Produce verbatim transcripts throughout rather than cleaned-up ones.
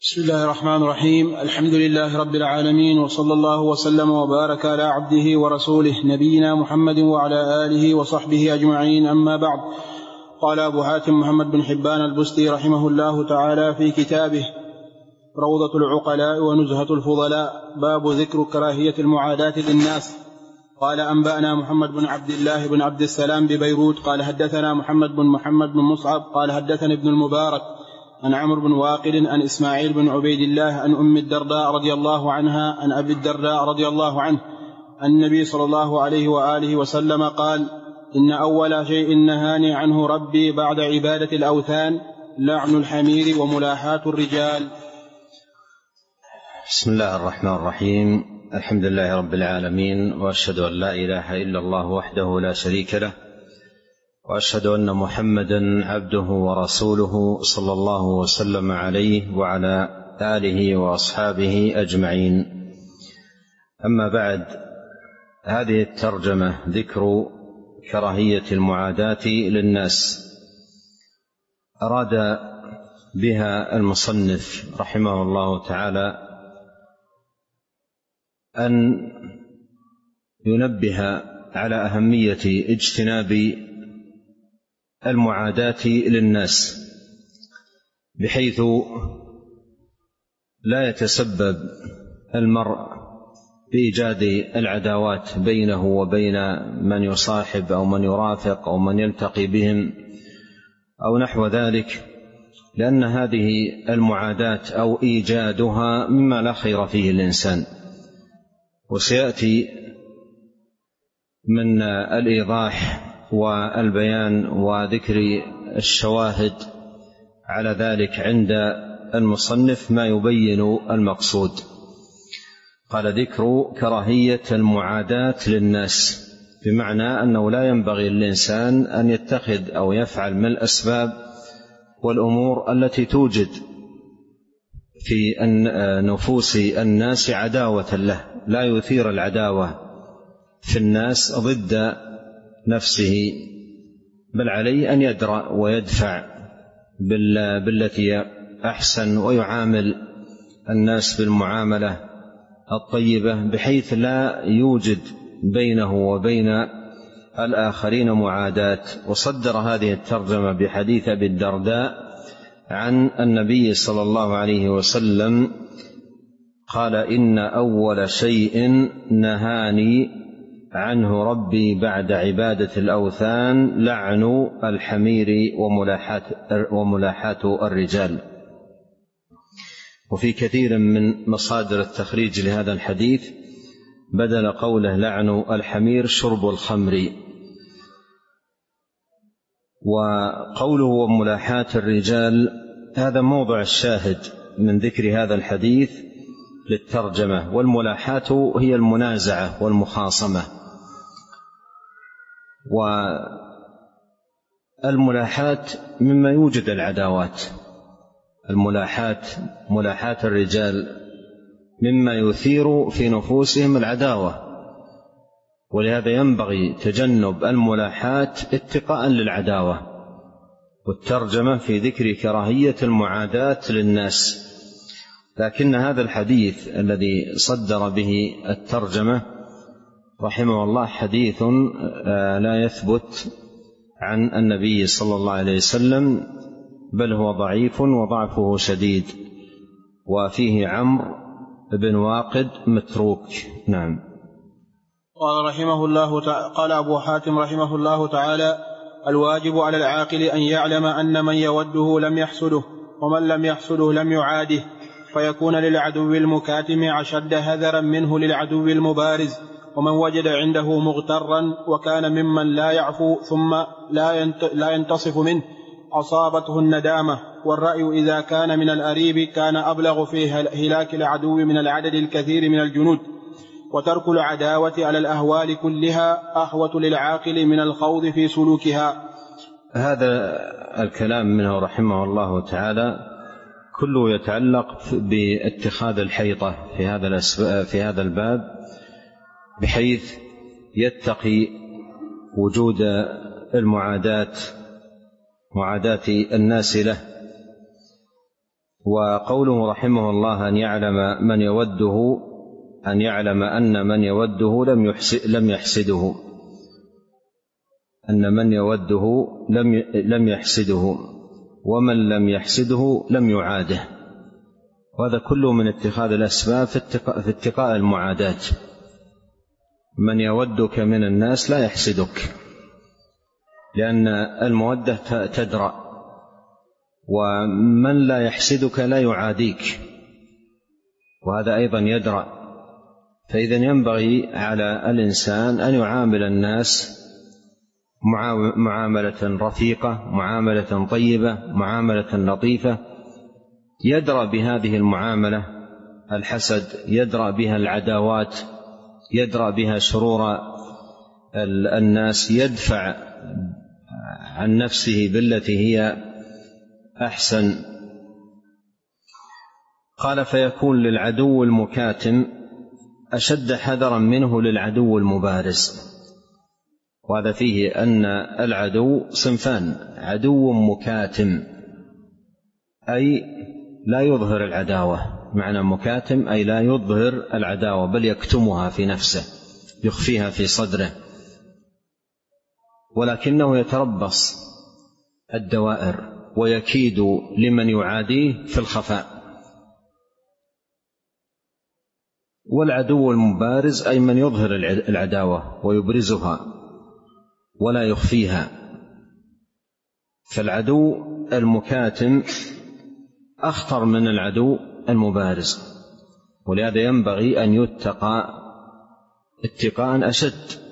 بسم الله الرحمن الرحيم. الحمد لله رب العالمين، وصلى الله وسلم وبارك على عبده ورسوله نبينا محمد وعلى آله وصحبه أجمعين، أما بعد. قال أبو حاتم محمد بن حبان البستي رحمه الله تعالى في كتابه روضة العقلاء ونزهة الفضلاء باب ذكر كراهية المعاداة للناس. قال أنبأنا محمد بن عبد الله بن عبد السلام ببيروت قال حدثنا محمد بن محمد بن مصعب قال حدثني ابن المبارك عن عمرو بن واقد عن إسماعيل بن عبيد الله عن أم الدرداء رضي الله عنها عن أبي الدرداء رضي الله عنه أن النبي صلى الله عليه وآله وسلم قال: إن أول شيء نهاني عنه ربي بعد عبادة الأوثان لعن الحمير وملاحاة الرجال. بسم الله الرحمن الرحيم. الحمد لله رب العالمين، وأشهد أن لا إله إلا الله وحده لا شريك له، وأشهد أن محمدا عبده ورسوله صلى الله وسلم عليه وعلى آله وأصحابه أجمعين. أما بعد، هذه الترجمة ذكر كراهية المعاداة للناس. أراد بها المصنف رحمه الله تعالى أن ينبه على أهمية اجتناب المعاداة للناس، بحيث لا يتسبب المرء بإيجاد العداوات بينه وبين من يصاحب أو من يرافق أو من يلتقي بهم أو نحو ذلك، لأن هذه المعاداة أو إيجادها مما لا خير فيه الإنسان. وسيأتي من الإيضاح والبيان وذكر الشواهد على ذلك عند المصنف ما يبين المقصود. قال: ذكر كراهية المعاداة للناس، بمعنى أنه لا ينبغي للإنسان أن يتخذ أو يفعل من الأسباب والأمور التي توجد في نفوس الناس عداوة له، لا يثير العداوة في الناس ضد نفسه، بل عليه أن يدرأ ويدفع بالتي أحسن، ويعامل الناس بالمعاملة الطيبة، بحيث لا يوجد بينه وبين الآخرين معاداة. وصدر هذه الترجمة بحديث أبي الدرداء عن النبي صلى الله عليه وسلم قال: إن أول شيء نهاني عنه ربي بعد عبادة الأوثان لعن الحمير وملاحاة الرجال. وفي كثير من مصادر التخريج لهذا الحديث بدل قوله لعن الحمير شرب الخمر. وقوله وملاحاة الرجال هذا موضع الشاهد من ذكر هذا الحديث للترجمة. والملاحاة هي المنازعة والمخاصمة، والملاحاة مما يوجد العداوات. الملاحاة ملاحاة الرجال مما يثير في نفوسهم العداوة، ولهذا ينبغي تجنب الملاحاة اتقاء للعداوة. والترجمة في ذكر كراهية المعاداة للناس. لكن هذا الحديث الذي صدر به الترجمة رحمه الله حديث لا يثبت عن النبي صلى الله عليه وسلم، بل هو ضعيف وضعفه شديد، وفيه عمرو بن واقد متروك. نعم. قال رحمه الله تعالى قال أبو حاتم رحمه الله تعالى: الواجب على العاقل أن يعلم أن من يوده لم يحسده، ومن لم يحسده لم يعاده، فيكون للعدو المكاتم أشد هذرا منه للعدو المبارز. ومن وجد عنده مغترا وكان ممن لا يعفو ثم لا ينتصف منه أصابته الندامة. والرأي إذا كان من الأريب كان أبلغ في هلاك العدو من العدد الكثير من الجنود. وترك العداوة على الأهوال كلها أحوط للعاقل من الخوض في سلوكها. هذا الكلام منه رحمه الله تعالى كله يتعلق باتخاذ الحيطة في هذا في هذا الباب، بحيث يتقي وجود المعاداة معاداة الناس له. وقوله رحمه الله أن يعلم من يوده أن يعلم أن من يوده لم يحسد لم يحسده أن من يوده لم لم يحسده ومن لم يحسده لم يعاده. وهذا كله من اتخاذ الأسباب في اتقاء المعاداة. من يودك من الناس لا يحسدك، لأن المودة تدرأ، ومن لا يحسدك لا يعاديك، وهذا أيضا يدرأ. فإذا ينبغي على الإنسان أن يعامل الناس معاملة رفيقة، معاملة طيبة، معاملة لطيفة، يدرأ بهذه المعاملة الحسد، يدرأ بها العداوات، يدرأ بها شرور الناس، يدفع عن نفسه بالتي هي أحسن. قال فيكون للعدو المكاتم أشد حذرا منه للعدو المبارز. وهذا فيه أن العدو صنفان: عدو مكاتم أي لا يظهر العداوة، معنى مكاتم أي لا يظهر العداوة بل يكتمها في نفسه، يخفيها في صدره، ولكنه يتربص الدوائر ويكيد لمن يعاديه في الخفاء. والعدو المبارز أي من يظهر العداوة ويبرزها ولا يخفيها. فالعدو المكاتم أخطر من العدو المبارز، ولهذا ينبغي أن يتقى اتقاء أشد.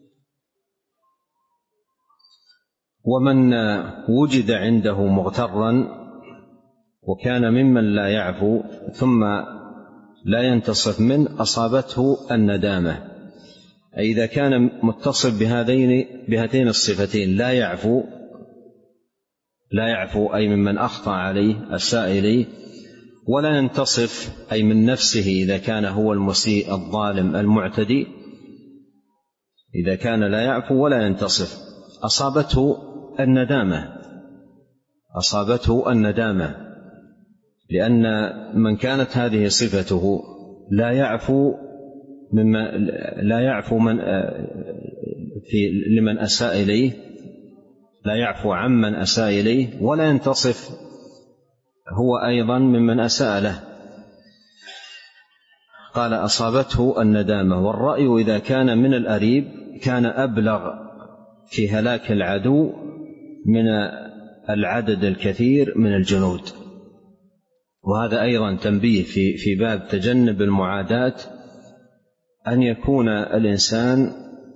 ومن وجد عنده مغترا وكان ممن لا يعفو ثم لا ينتصف منه أصابته الندامة. أي إذا كان متصف بهذين بهاتين الصفتين، لا يعفو لا يعفو أي ممن أخطأ عليه أساء إليه، ولا ينتصف أي من نفسه إذا كان هو المسيء الظالم المعتدي، إذا كان لا يعفو ولا ينتصف أصابته الندامة أصابته الندامة لأن من كانت هذه صفته لا يعفو مما لا يعفو من في لمن أساء إليه، لا يعفو عمن أساء إليه، ولا ينتصف هو أيضا ممن أساء له. قال أصابته الندامة. والرأي إذا كان من الأريب كان أبلغ في هلاك العدو من العدد الكثير من الجنود. وهذا أيضا تنبيه في في باب تجنب المعاداة، أن يكون الإنسان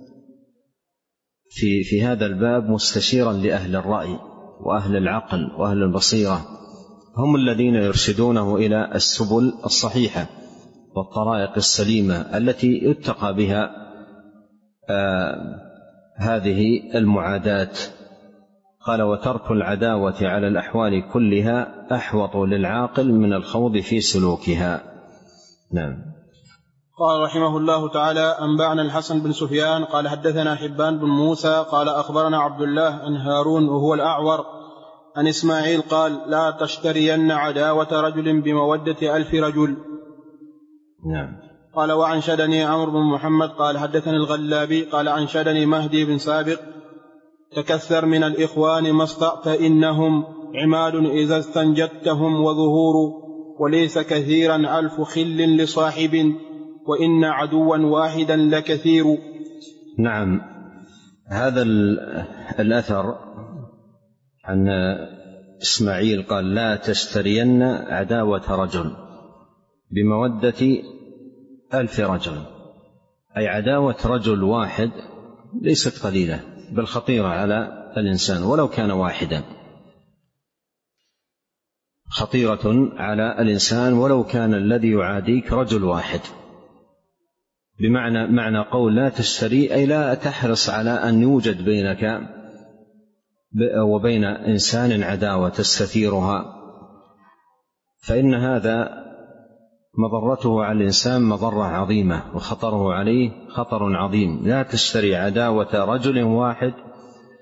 في في هذا الباب مستشيرا لأهل الرأي وأهل العقل وأهل البصيرة، هم الذين يرشدونه إلى السبل الصحيحة والطرائق السليمة التي يتقى بها آه هذه المعاداة. قال وترك العداوة على الأحوال كلها أحوط للعاقل من الخوض في سلوكها. نعم. قال رحمه الله تعالى: أنبأنا الحسن بن سفيان قال حدثنا حبان بن موسى قال أخبرنا عبد الله عن هارون وهو الأعور عن إسماعيل قال: لا تشترين عداوة رجل بمودة ألف رجل. نعم. قال وعنشدني عمرو بن محمد قال حدثني الغلابي قال عنشدني مهدي بن سابق: تكثر من الإخوان ما استطعت، إنهم عماد إذا استنجدتهم وظهور، وليس كثيرا ألف خل لصاحب، وإن عدوا واحدا لكثير. نعم. هذا الأثر عن إسماعيل قال: لا تشترين عداوة رجل بمودة ألف رجل، أي عداوة رجل واحد ليست قليلة بل خطيرة على الإنسان ولو كان واحدا، خطيرة على الإنسان ولو كان الذي يعاديك رجل واحد. بمعنى معنى قول لا تشتري أي لا تحرص على أن يوجد بينك وبين إنسان عداوة تستثيرها، فإن هذا مضرته على الإنسان مضرة عظيمة وخطره عليه خطر عظيم. لا تشتري عداوة رجل واحد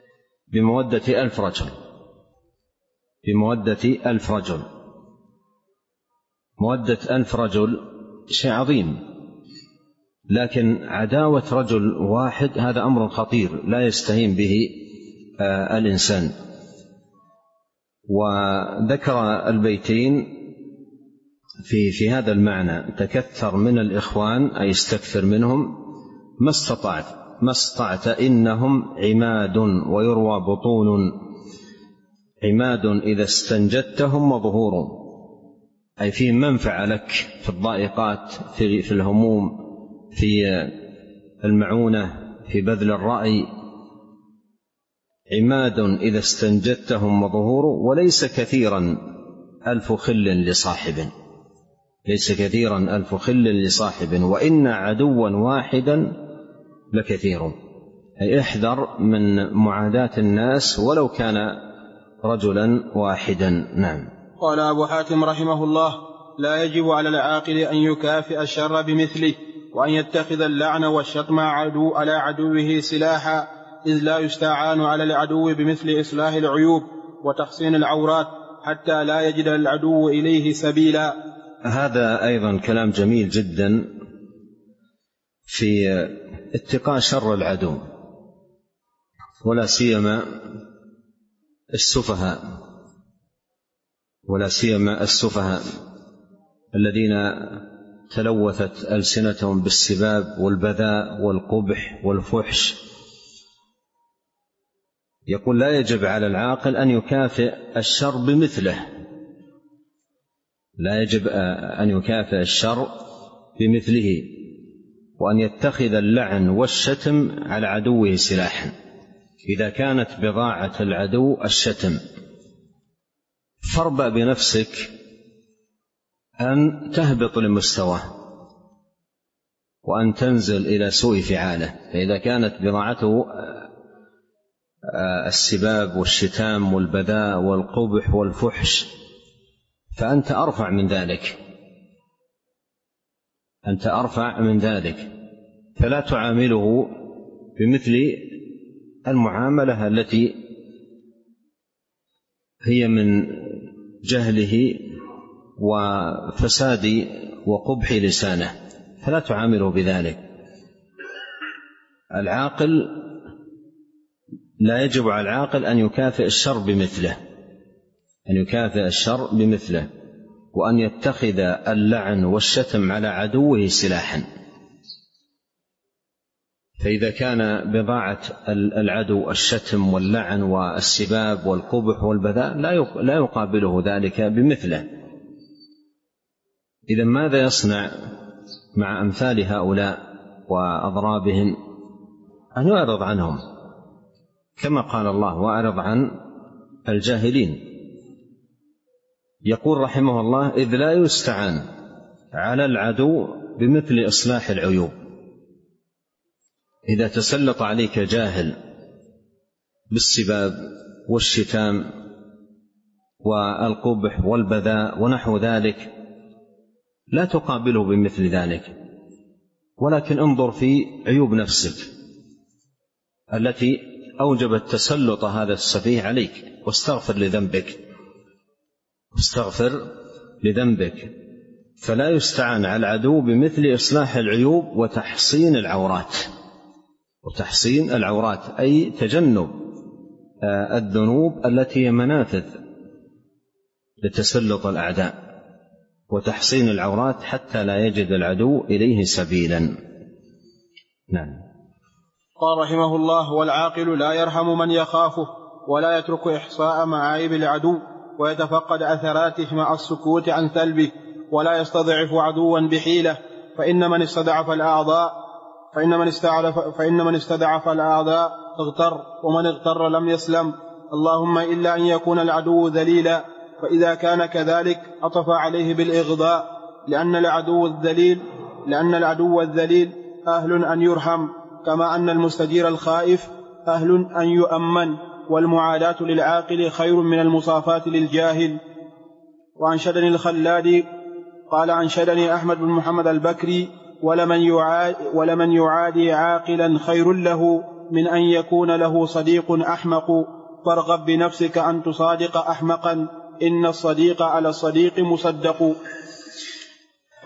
بمودة ألف رجل بمودة ألف رجل مودة ألف رجل شيء عظيم، لكن عداوة رجل واحد هذا أمر خطير لا يستهين به الإنسان. وذكر البيتين في في هذا المعنى: تكثر من الإخوان أي استكثر منهم ما استطعت ما استطعت إنهم عماد ويروى بطون، عماد إذا استنجدتهم وظهور، أي فيه منفعة لك في الضائقات، في, في الهموم، في المعونة، في بذل الرأي. عماد إذا استنجدتهم وظهور، وليس كثيرا ألف خل لصاحب، ليس كثيرا ألف خل لصاحب، وإن عدوا واحدا لكثير. أي احذر من معاداة الناس ولو كان رجلا واحدا. نعم. قال أبو حاتم رحمه الله: لا يجب على العاقل أن يكافئ الشر بمثله، وأن يتخذ اللعن والشتم عدو على عدوه سلاحا، إذ لا يستعان على العدو بمثل إصلاح العيوب وتحسين العورات حتى لا يجد العدو إليه سبيلا. هذا أيضا كلام جميل جدا في اتقاء شر العدو، ولا سيما السفهاء، ولا سيما السفهاء الذين تلوثت ألسنتهم بالسباب والبذاء والقبح والفحش. يقول: لا يجب على العاقل أن يكافئ الشر بمثله، لا يجب أن يكافئ الشر بمثله، وأن يتخذ اللعن والشتم على عدوه سلاحا. إذا كانت بضاعة العدو الشتم، فاربأ بنفسك أن تهبط لمستواه وأن تنزل إلى سوء فعاله. فإذا كانت بضاعته السباب والشتام والبذاء والقبح والفحش، فأنت أرفع من ذلك، أنت أرفع من ذلك، فلا تعامله بمثل المعاملة التي هي من جهله وفساد وقبح لسانه، فلا تعامله بذلك. العاقل لا يجب على العاقل أن يكافئ الشر بمثله، أن يكافئ الشر بمثله، وأن يتخذ اللعن والشتم على عدوه سلاحا. فإذا كان بضاعة العدو الشتم واللعن والسباب والقبح والبذاء، لا يقابله ذلك بمثله. إذن ماذا يصنع مع أمثال هؤلاء وأضرابهم؟ أن يعرض عنهم، كما قال الله: وأعرض عن الجاهلين. يقول رحمه الله: إذ لا يستعان على العدو بمثل إصلاح العيوب. إذا تسلط عليك جاهل بالسباب والشتام والقبح والبذاء ونحو ذلك، لا تقابله بمثل ذلك، ولكن انظر في عيوب نفسك التي أوجبت تسلط هذا السفيه عليك، واستغفر لذنبك، واستغفر لذنبك. فلا يستعان على العدو بمثل إصلاح العيوب وتحصين العورات، وتحصين العورات أي تجنب الذنوب التي هي منافذ لتسلط الأعداء، وتحصين العورات حتى لا يجد العدو إليه سبيلا. نعم. قال رحمه الله: والعاقل لا يرحم من يخافه، ولا يترك إحصاء معايب العدو، ويتفقد أثراته مع السكوت عن ثلبه، ولا يستضعف عدوا بحيلة، فإن من استضعف الأعضاء فإن من استضعف فإن من استضعف الأعضاء اغتر، ومن اغتر لم يسلم، اللهم إلا أن يكون العدو ذليلا، فإذا كان كذلك عطف عليه بالإغضاء، لأن العدو الذليل لأن العدو الذليل أهل أن يرحم، كما أن المستجير الخائف أهل أن يؤمن، والمعاداة للعاقل خير من المصافاة للجاهل. وأنشدني الخلادي قال: أنشدني أحمد بن محمد البكري: ولمن يعادي, ولمن يعادي عاقلا خير له من أن يكون له صديق أحمق، فارغب بنفسك أن تصادق أحمقا، إن الصديق على الصديق مصدق.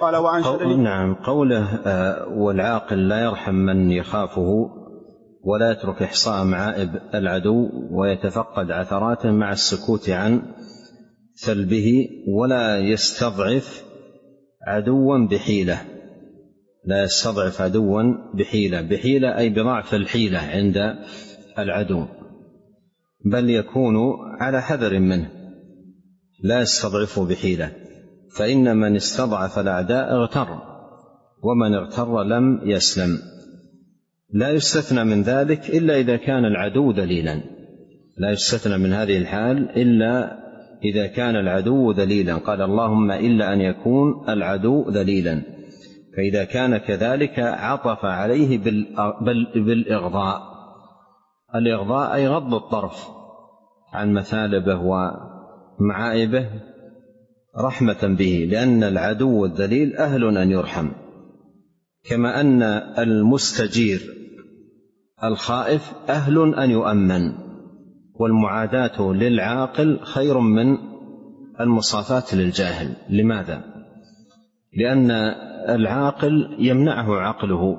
قال وعن قول نعم قوله والعاقل لا يرحم من يخافه ولا يترك إحصاء معائب العدو ويتفقد عثراته مع السكوت عن سلبه ولا يستضعف عدوا بحيلة. لا يستضعف عدوا بحيلة، بحيلة أي بضعف الحيلة عند العدو، بل يكون على حذر منه، لا يستضعفه بحيلة، فإن من استضعف الأعداء اغتر، ومن اغتر لم يسلم. لا يستثنى من ذلك إلا إذا كان العدو ذليلا، لا يستثنى من هذه الحال إلا إذا كان العدو ذليلا. قال اللهم إلا أن يكون العدو ذليلا، فإذا كان كذلك عطف عليه بالإغضاء. الإغضاء أي غض الطرف عن مثالبه ومعائبه رحمة به، لأن العدو الذليل أهل أن يرحم، كما أن المستجير الخائف أهل أن يؤمن. والمعاداة للعاقل خير من المصافاة للجاهل. لماذا؟ لأن العاقل يمنعه عقله،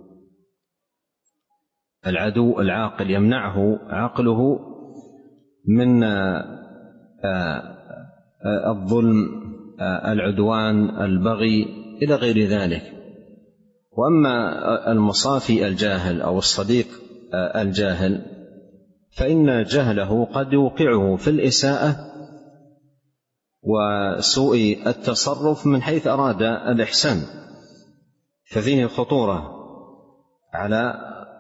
العدو العاقل يمنعه عقله من الظلم، العدوان، البغي إلى غير ذلك. وأما المصافي الجاهل أو الصديق الجاهل فإن جهله قد يوقعه في الإساءة وسوء التصرف من حيث أراد الإحسان، ففيه خطورة على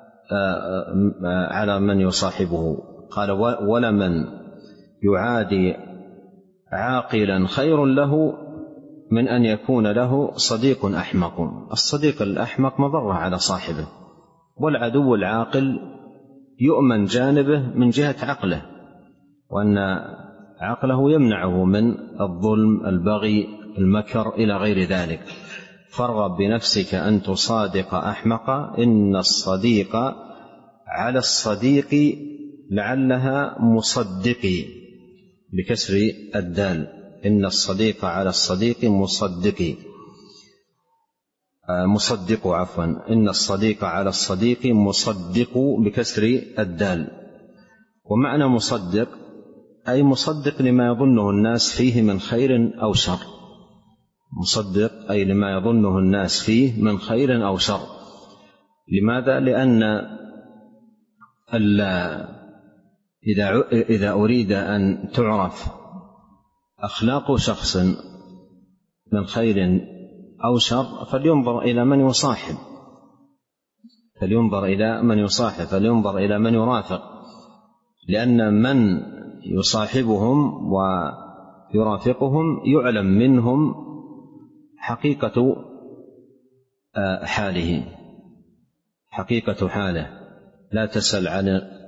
على من يصاحبه. قال ولمن يعادي عاقلا خير له من أن يكون له صديق أحمق. الصديق الأحمق مضرة على صاحبه، والعدو العاقل يؤمن جانبه من جهة عقله، وأن عقله يمنعه من الظلم، البغي، المكر إلى غير ذلك. فارغب بنفسك أن تصادق أحمق، إن الصديق على الصديق لعلها مصدقي، بكسر الدال، إن الصديق على الصديق مصدقي، مصدق عفوا إن الصديق على الصديق مصدق بكسر الدال. ومعنى مصدق أي مصدق لما يظنه الناس فيه من خير أو شر، مصدق أي لما يظنه الناس فيه من خير أو شر. لماذا؟ لأن إذا إذا أريد أن تعرف أخلاق شخص من خير أو شر فلينظر إلى من يصاحب، فلينظر إلى من يصاحب فلينظر إلى من يرافق، لأن من يصاحبهم ويرافقهم يعلم منهم حقيقة حاله، حقيقة حاله. لا تسأل عن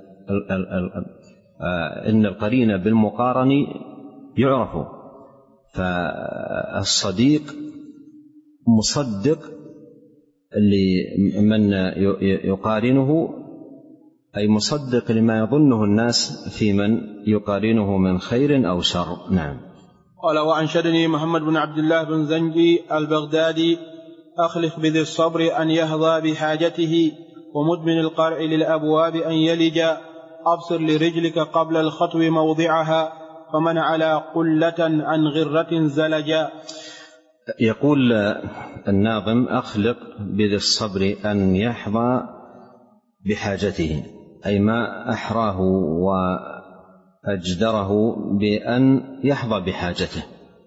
إن القرين بالمقارن يعرف. فالصديق مصدق لمن يقارنه، أي مصدق لما يظنه الناس في من يقارنه من خير أو شر. نعم. قال وأنشدني محمد بن عبد الله بن زنجي البغدادي أخلف بذي الصبر أن يهضى بحاجته، ومدمن القرع للأبواب أن يلج، أبصر لرجلك قبل الخطو موضعها، فمن على قلة عن غرة زلجا. يقول الناظم أخلق بذي الصبر أن يحظى بحاجته، أي ما أحراه وأجدره بأن يحظى بحاجته.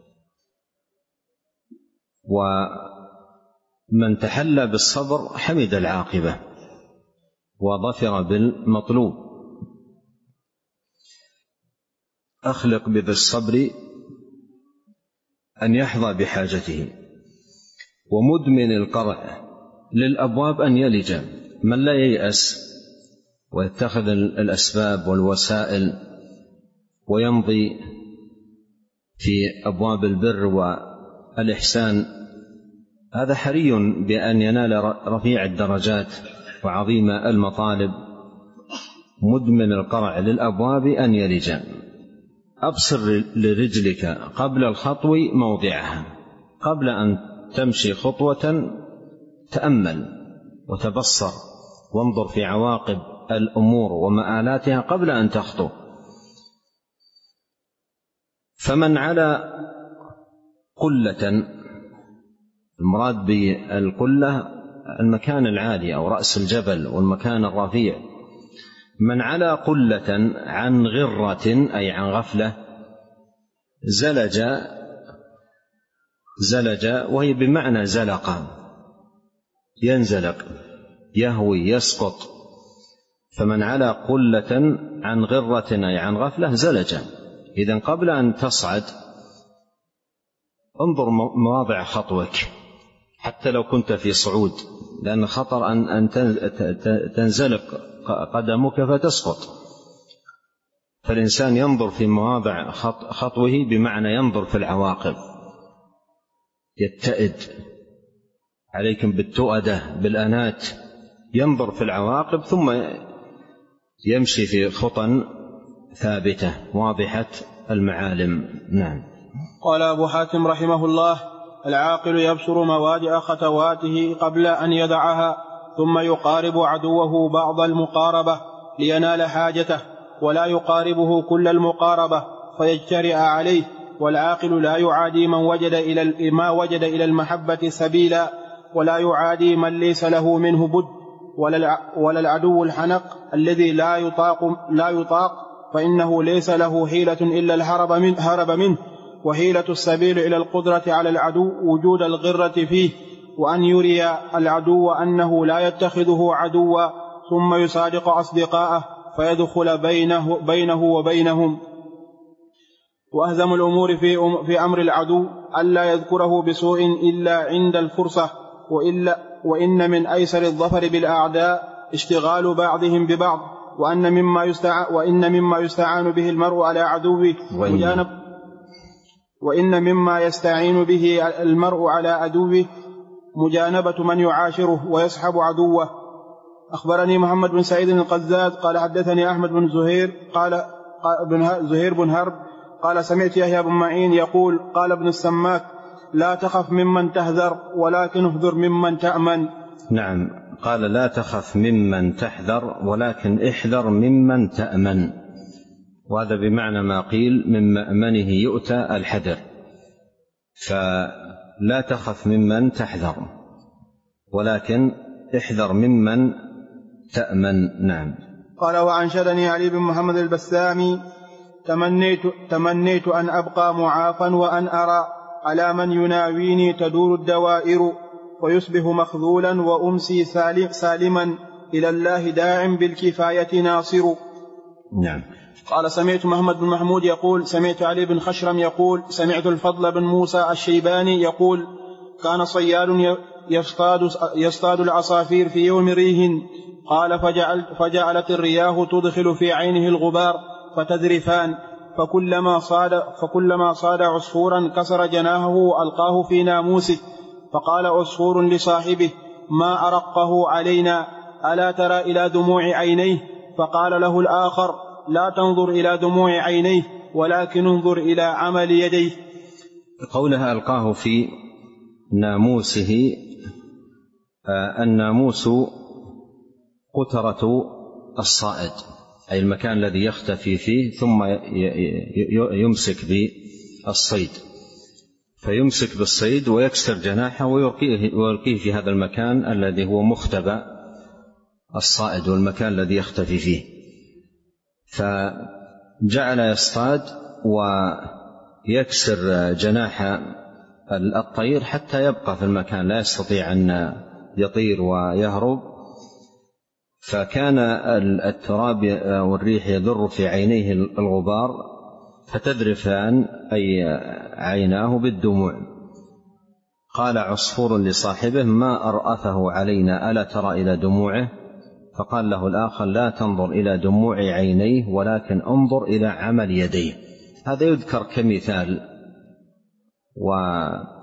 ومن تحلى بالصبر حمد العاقبة وظفر بالمطلوب. أخلق بذي الصبر أن يحظى بحاجته، ومدمن القرع للأبواب أن يلج. من لا ييأس ويتخذ الأسباب والوسائل ويمضي في أبواب البر والإحسان، هذا حري بأن ينال رفيع الدرجات وعظيم المطالب. مدمن القرع للأبواب أن يلج، أبصر لرجلك قبل الخطو موضعها، قبل أن تمشي خطوة تأمل وتبصر وانظر في عواقب الأمور ومآلاتها قبل أن تخطو. فمن على قلة، المراد بالقلة المكان العالي أو رأس الجبل والمكان الرفيع، من على قلة عن غرة أي عن غفلة زلج زلج وهي بمعنى زلق، ينزلق يهوي يسقط. فمن على قلة عن غرة أي عن غفلة زلج. إذن قبل أن تصعد انظر مواضع خطوك حتى لو كنت في صعود، لأن خطر أن تنزلق قدمك فتسقط. فالإنسان ينظر في مواضع خطوه بمعنى ينظر في العواقب، يتئد، عليكم بالتؤدة بالأنات، ينظر في العواقب ثم يمشي في خطى ثابتة واضحة المعالم. نعم. قال أبو حاتم رحمه الله: العاقل يبصر مواجع خطواته قبل أن يدعها، ثم يقارب عدوه بعض المقاربة لينال حاجته، ولا يقاربه كل المقاربة فيجترئ عليه. والعاقل لا يعادي من وجد إلى ما وجد إلى المحبة سبيلا، ولا يعادي من ليس له منه بد، ولا العدو الحنق الذي لا يطاق, لا يطاق فإنه ليس له حيلة إلا الهرب منه, هرب منه وحيلة السبيل إلى القدرة على العدو وجود الغرة فيه، وأن يري العدو أنه لا يتخذه عدوا ثم يصادق أصدقاءه فيدخل بينه, بينه وبينهم. وأهزم الأمور في, في أمر العدو ألا يذكره بسوء إلا عند الفرصة، وإلا وإن من أيسر الظفر بالأعداء اشتغال بعضهم ببعض، وأن مما يستعان, وإن مما يستعان به المرء على عدوه مجانب وإن مما يستعين به المرء على عدوه مجانبة من يعاشره ويصحب عدوه. أخبرني محمد بن سعيد القزاز قال حدثني أحمد بن زهير قال بن زهير بن هرب قال سمعت يحيى بن معين يقول قال ابن السماك: لا تخف ممن تحذر ولكن احذر ممن تأمن. نعم، قال لا تخف ممن تحذر ولكن احذر ممن تأمن، وهذا بمعنى ما قيل من مأمنه يؤتى الحذر. فلا تخف ممن تحذر ولكن احذر ممن تأمن. نعم. قال وأنشدني علي بن محمد البسامي: تمنيت, تمنيت أن أبقى معافا وأن أرى على من يناويني تدور الدوائر، ويصبح مخذولا وأمسي سالما إلى الله داع بالكفاية ناصر. نعم. قال سمعت محمد بن محمود يقول سمعت علي بن خشرم يقول سمعت الفضل بن موسى الشيباني يقول: كان صياد يصطاد, يصطاد العصافير في يوم ريح، قال فجعلت فجعلت الرياح تدخل في عينه الغبار فتذرفان، فكلما صاد, فكلما صاد عصفورا كسر جناحه ألقاه في ناموسه، فقال عصفور لصاحبه: ما أرقه علينا، ألا ترى إلى دموع عينيه؟ فقال له الآخر: لا تنظر إلى دموع عينيه ولكن انظر إلى عمل يديه. قولها ألقاه في ناموسه، الناموس قترة الصائد، أي المكان الذي يختفي فيه ثم يمسك بالصيد، فيمسك بالصيد ويكسر جناحه ويلقيه في هذا المكان الذي هو مختبأ الصائد والمكان الذي يختفي فيه. فجعل يصطاد ويكسر جناح الطير حتى يبقى في المكان، لا يستطيع أن يطير ويهرب. فكان التراب والريح يضر في عينيه الغبار فتذرفان أي عيناه بالدموع. قال عصفور لصاحبه: ما أرأفه علينا، ألا ترى إلى دموعه؟ فقال له الآخر: لا تنظر إلى دموع عينيه ولكن انظر إلى عمل يديه. هذا يذكر كمثال، وأن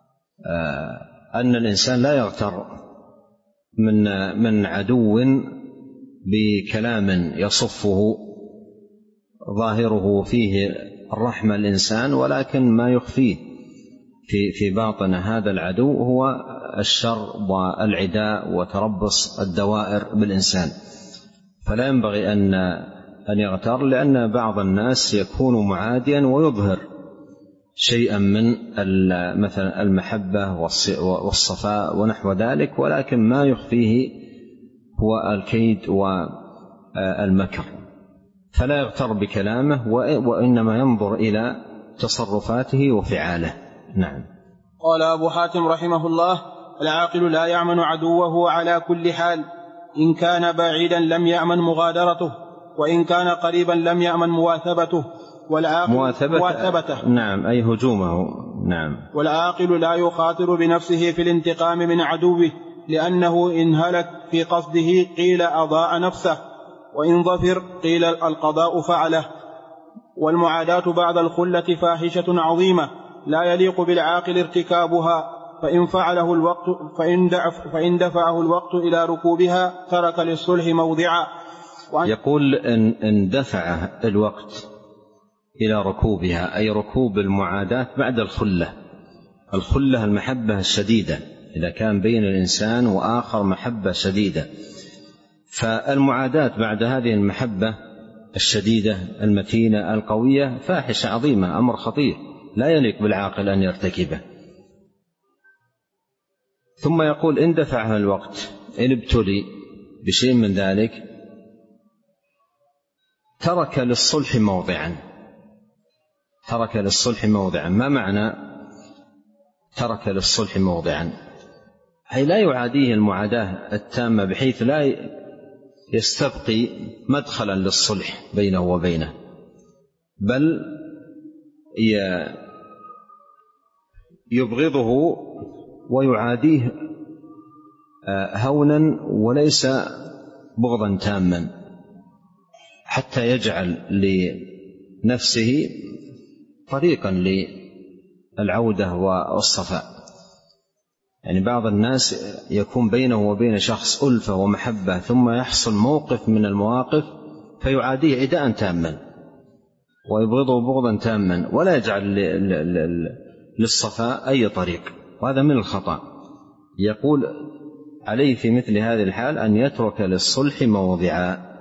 الإنسان لا يغتر من من عدو بكلام يصفه ظاهره فيه الرحمة الإنسان ولكن ما يخفيه في في باطن هذا العدو هو الشر والعداء وتربص الدوائر بالإنسان، فلا ينبغي أن أن يغتر، لأن بعض الناس يكون معاديا ويظهر شيئا من مثلا المحبة والصفاء ونحو ذلك، ولكن ما يخفيه هو الكيد والمكر، فلا يغتر بكلامه وإنما ينظر إلى تصرفاته وفعاله. نعم. قال أبو حاتم رحمه الله: العاقل لا يأمن عدوه على كل حال، إن كان بعيدا لم يأمن مغادرته، وإن كان قريبا لم يأمن مواثبته. والعاقل مواثبته, مواثبته نعم أي هجومه. نعم. والعاقل لا يخاطر بنفسه في الانتقام من عدوه، لأنه إن هلك في قصده قيل أضاع نفسه، وإن ظفر قيل القضاء فعله. والمعاداة بعد الخلة فاحشة عظيمة لا يليق بالعاقل ارتكابها، فإن فعله الوقت فإن, دعف فإن دفعه الوقت إلى ركوبها ترك للصلح موضعا. يقول إن, إن دفع الوقت إلى ركوبها أي ركوب المعاداة بعد الخلة. الخلة المحبة الشديدة، إذا كان بين الإنسان وآخر محبة شديدة، فالمعاداة بعد هذه المحبة الشديدة المتينة القوية فاحشة عظيمة، أمر خطير لا يليق بالعاقل أن يرتكبه. ثم يقول إن دفعها الوقت، إن ابتلي بشيء من ذلك ترك للصلح موضعا. ترك للصلح موضعا، ما معنى ترك للصلح موضعا؟ أي لا يعاديه المعاداة التامة بحيث لا يستبقي مدخلا للصلح بينه وبينه، بل يبغضه ويعاديه هونا وليس بغضا تاما، حتى يجعل لنفسه طريقا للعودة والصفاء. يعني بعض الناس يكون بينه وبين شخص ألفة ومحبة، ثم يحصل موقف من المواقف فيعاديه عداء تاما ويبغضه بغضا تاما، ولا يجعل للصفاء أي طريق، وهذا من الخطأ. يقول عليه في مثل هذه الحال أن يترك للصلح موضعا.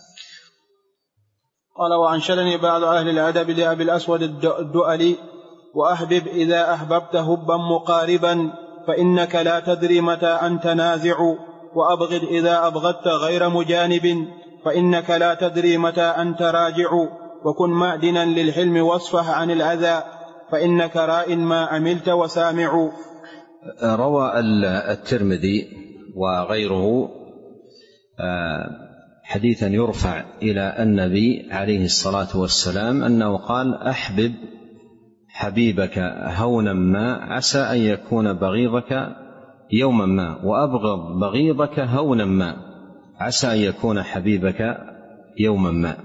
قال: وأنشدني بعض أهل الأدب لأبي الأسود الدؤلي: وأحبب إذا أحببت هبا مقاربا، فإنك لا تدري متى أن تنازع، وأبغض إذا أبغضت غير مجانب، فإنك لا تدري متى أن تراجع، وكن معدنا للحلم واصفح عن الأذى، فإنك راء ما عملت وسامع. روى الترمذي وغيره حديثا يرفع إلى النبي عليه الصلاة والسلام أنه قال: أحبب حبيبك هونا ما عسى أن يكون بغيضك يوما ما، وأبغض بغيضك هونا ما عسى أن يكون حبيبك يوما ما.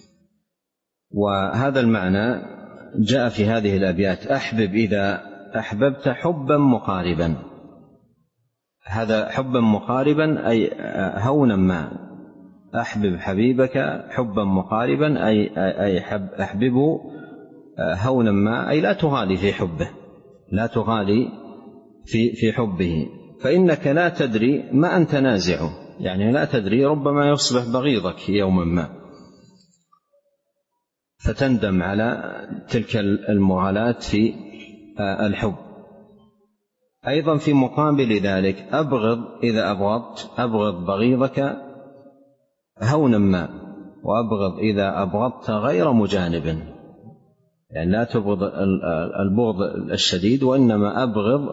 وهذا المعنى جاء في هذه الأبيات: أحبب إذا أحببت حبا مقاربا. هذا حبا مقاربا أي هونا ما، أحبب حبيبك حبا مقاربا أي أحببه هونا ما، أي لا تغالي في حبه، لا تغالي في في حبه، فإنك لا تدري ما أنت نازعه، يعني لا تدري ربما يصبح بغيضك يوما ما فتندم على تلك المغالاة في الحب. أيضا في مقابل ذلك: أبغض إذا أبغضت أبغض بغيضك هونا ما، وأبغض إذا أبغضت غير مجانب، يعني لا تبغض البغض الشديد، وإنما أبغض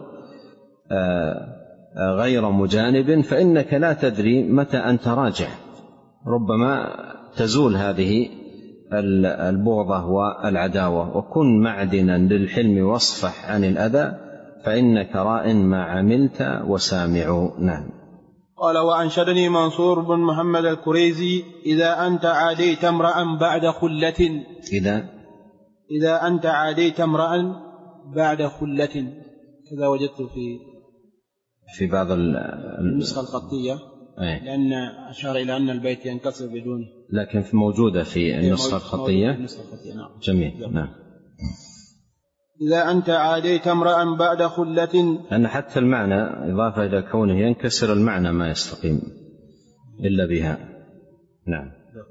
غير مجانب، فإنك لا تدري متى أنت راجع، ربما تزول هذه البغضة والعداوة. وكن معدنا للحلم واصفح عن الأذى، فإنك راء ما عملت وسامع. نعم. قال: وأنشدني منصور بن محمد الكريزي: إذا أنت عاديت امرأ بعد خلة إذا إذا أنت عاديت امرأ بعد خلة، كذا وجدت في في بعض النسخة الخطية، أي. لأن أشار إلى أن البيت ينكسر بدونه، لكن موجودة في النسخة الخطية. النسخة الخطية. نعم. جميل. نعم. إذا أنت عاديت امرأ بعد خلة. أن حتى المعنى إضافة إلى كونه ينكسر المعنى ما يستقيم إلا بها. نعم.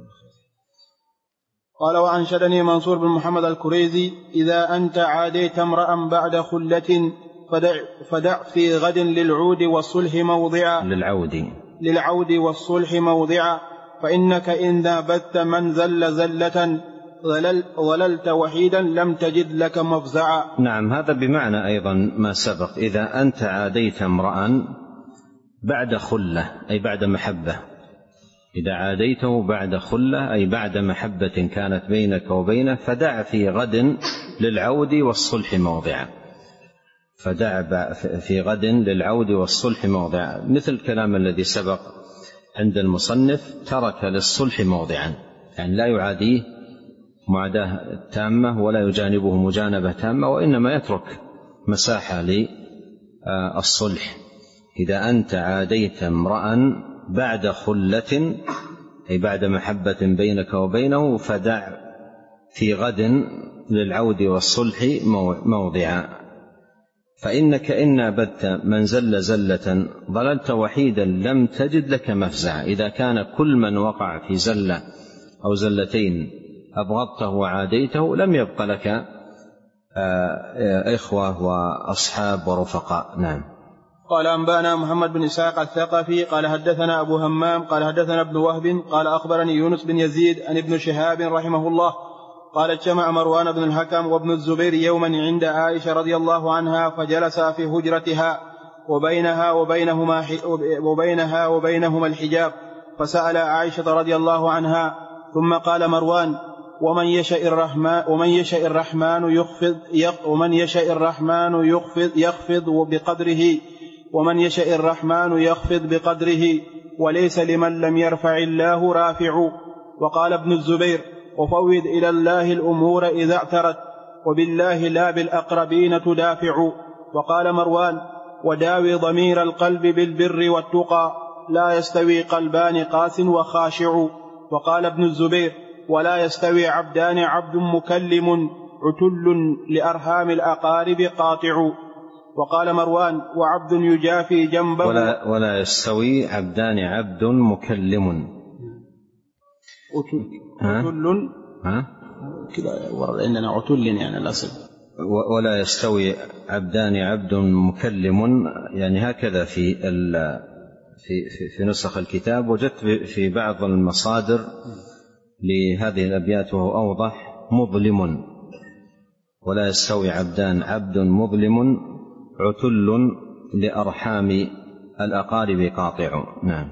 قال وأنشدني منصور بن محمد الكريزي إذا أنت عاديت امرأ بعد خلة فدع, فدع في غد للعود والصلح موضعا للعود للعود والصلح موضعا فإنك إن نابذت من زل زلة ظللت وحيدا لم تجد لك مفزعا. نعم، هذا بمعنى أيضا ما سبق. إذا أنت عاديت امرأ بعد خلة أي بعد محبة، إذا عاديته بعد خلة أي بعد محبة كانت بينك وبينه فدع في غد للعود والصلح موضعا. فدع في غد للعود والصلح موضعا، مثل الكلام الذي سبق عند المصنف ترك للصلح موضعا، يعني لا يعاديه معاداة تامة ولا يجانبه مجانبة تامة، وإنما يترك مساحة للصلح. إذا أنت عاديت امرأ بعد خلة أي بعد محبة بينك وبينه فدع في غد للعود والصلح موضعا. فإنك إن نابذت من زل زلة ضللت وحيدا لم تجد لك مفزعا. إذا كان كل من وقع في زلة أو زلتين أبغضته وعاديته لم يبق لك إخوة وأصحاب ورفقاء. نعم. قال أنبانا محمد بن إسحاق الثقفي قال حدثنا أبو همام قال حدثنا ابن وهب قال أخبرني يونس بن يزيد عن ابن شهاب رحمه الله قال اجتمع مروان بن الحكم وابن الزبير يوما عند عائشة رضي الله عنها فجلسا في هجرتها وبينها وبينهما, وبينها وبينهما الحجاب فسأل عائشة رضي الله عنها ثم قال مروان ومن يشاء الرحمن ومن يشاء الرحمن يخفض ومن يشاء الرحمن يخفض يخفض بقدره ومن يشاء الرحمن يخفض بقدره وليس لمن لم يرفع الله رافع. وقال ابن الزبير وفوض إلى الله الأمور إذا اعترت وبالله لا بالأقربين تدافع. وقال مروان وداوي ضمير القلب بالبر والتقى لا يستوي قلبان قاس وخاشع. وقال ابن الزبير ولا يستوي عبدان عبد مكلم عتل لأرحام الأقارب قاطع. وقال مروان وعبد يجافي جنبه ولا, ولا يستوي عبدان عبد مكلم عتل ها كذا ورد عندنا عتل يعني الأصل ولا يستوي عبدان عبد مكلم، يعني هكذا في في في نسخ الكتاب. وجدت في بعض المصادر لهذه الأبيات وهو أوضح مظلم، ولا يستوي عبدان عبد مظلم عتل لأرحام الأقارب قاطع. نعم.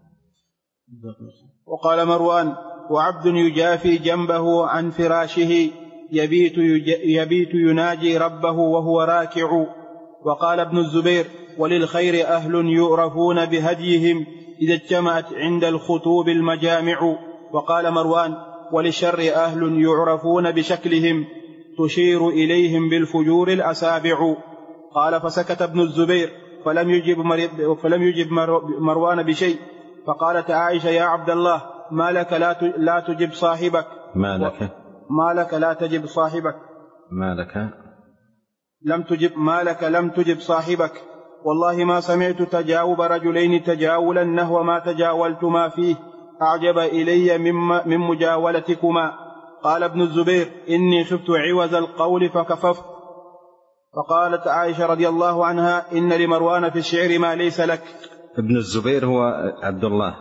وقال مروان وعبد يجافي جنبه عن فراشه يبيت, يبيت يناجي ربه وهو راكع. وقال ابن الزبير وللخير أهل يعرفون بهديهم إذا اجتمعت عند الخطوب المجامع. وقال مروان وللشر أهل يعرفون بشكلهم تشير إليهم بالفجور الأسابع. قال فسكت ابن الزبير فلم يجب, فلم يجب مروان بشيء. فقالت عائشة يا عبد الله ما لك لا تجب صاحبك ما لك ما لك لا تجب صاحبك ما لك لم تجب ما لك لم تجب صاحبك والله ما سمعت تجاوب رجلين تجاولا نحو ما تجاولتما فيه أعجب إلي من مجاولتكما. قال ابن الزبير إني خفت عوز القول فكففت. فقالت عائشة رضي الله عنها إن لمروان في الشعر ما ليس لك. ابن الزبير هو عبد الله،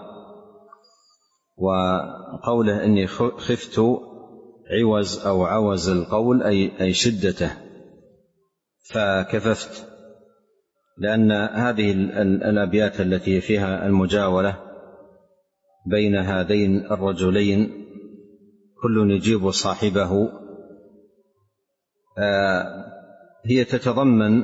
وقوله إني خفت عوز أو عوز القول أي, أي شدته فكففت، لأن هذه الأبيات التي فيها المجاولة بين هذين الرجلين كل يجيب صاحبه هي تتضمن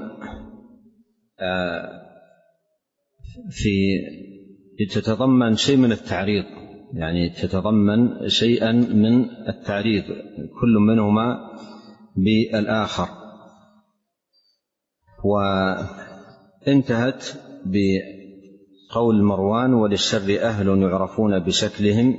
في تتضمن شيء من التعريض، يعني تتضمن شيئا من التعريض كل منهما بالآخر. وانتهت بقول مروان وللشر أهل يعرفون بشكلهم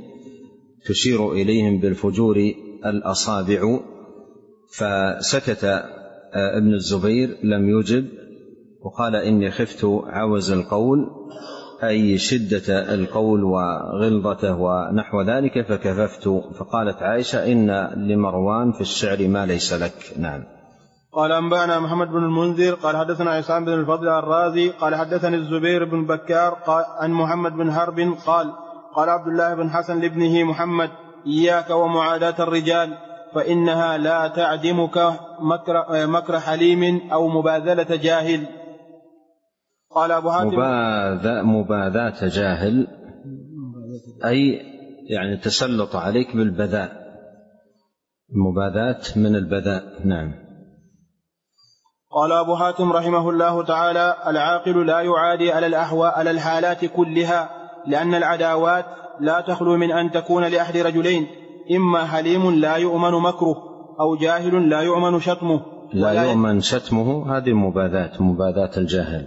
تشير إليهم بالفجور الأصابع. فسكت ابن الزبير لم يجب، وقال إني خفت عوز القول، أي شدة القول وغلظته ونحو ذلك، فكففت. فقالت عائشة إن لمروان في الشعر ما ليس لك. نعم. قال أنبأنا محمد بن المنذر قال حدثنا عصام بن الفضل الرازي قال حدثني الزبير بن بكار قال عن محمد بن حرب قال قال عبد الله بن حسن لابنه محمد: إياك ومعاداة الرجال، فإنها لا تعدمك مكر, مكر حليم أو مباذلة جاهل. قال أبو حاتم: مباذاة جاهل أي يعني تسلط عليك بالبذاء، المباذاة من البذاء. نعم. قال أبو حاتم رحمه الله تعالى: العاقل لا يعادي على الأحواء على الحالات كلها، لأن العداوات لا تخلو من أن تكون لأحد رجلين: إما حليم لا يؤمن مكره، أو جاهل لا يؤمن شتمه. لا يؤمن شتمه، هذه مباذاة، مباذاة الجاهل.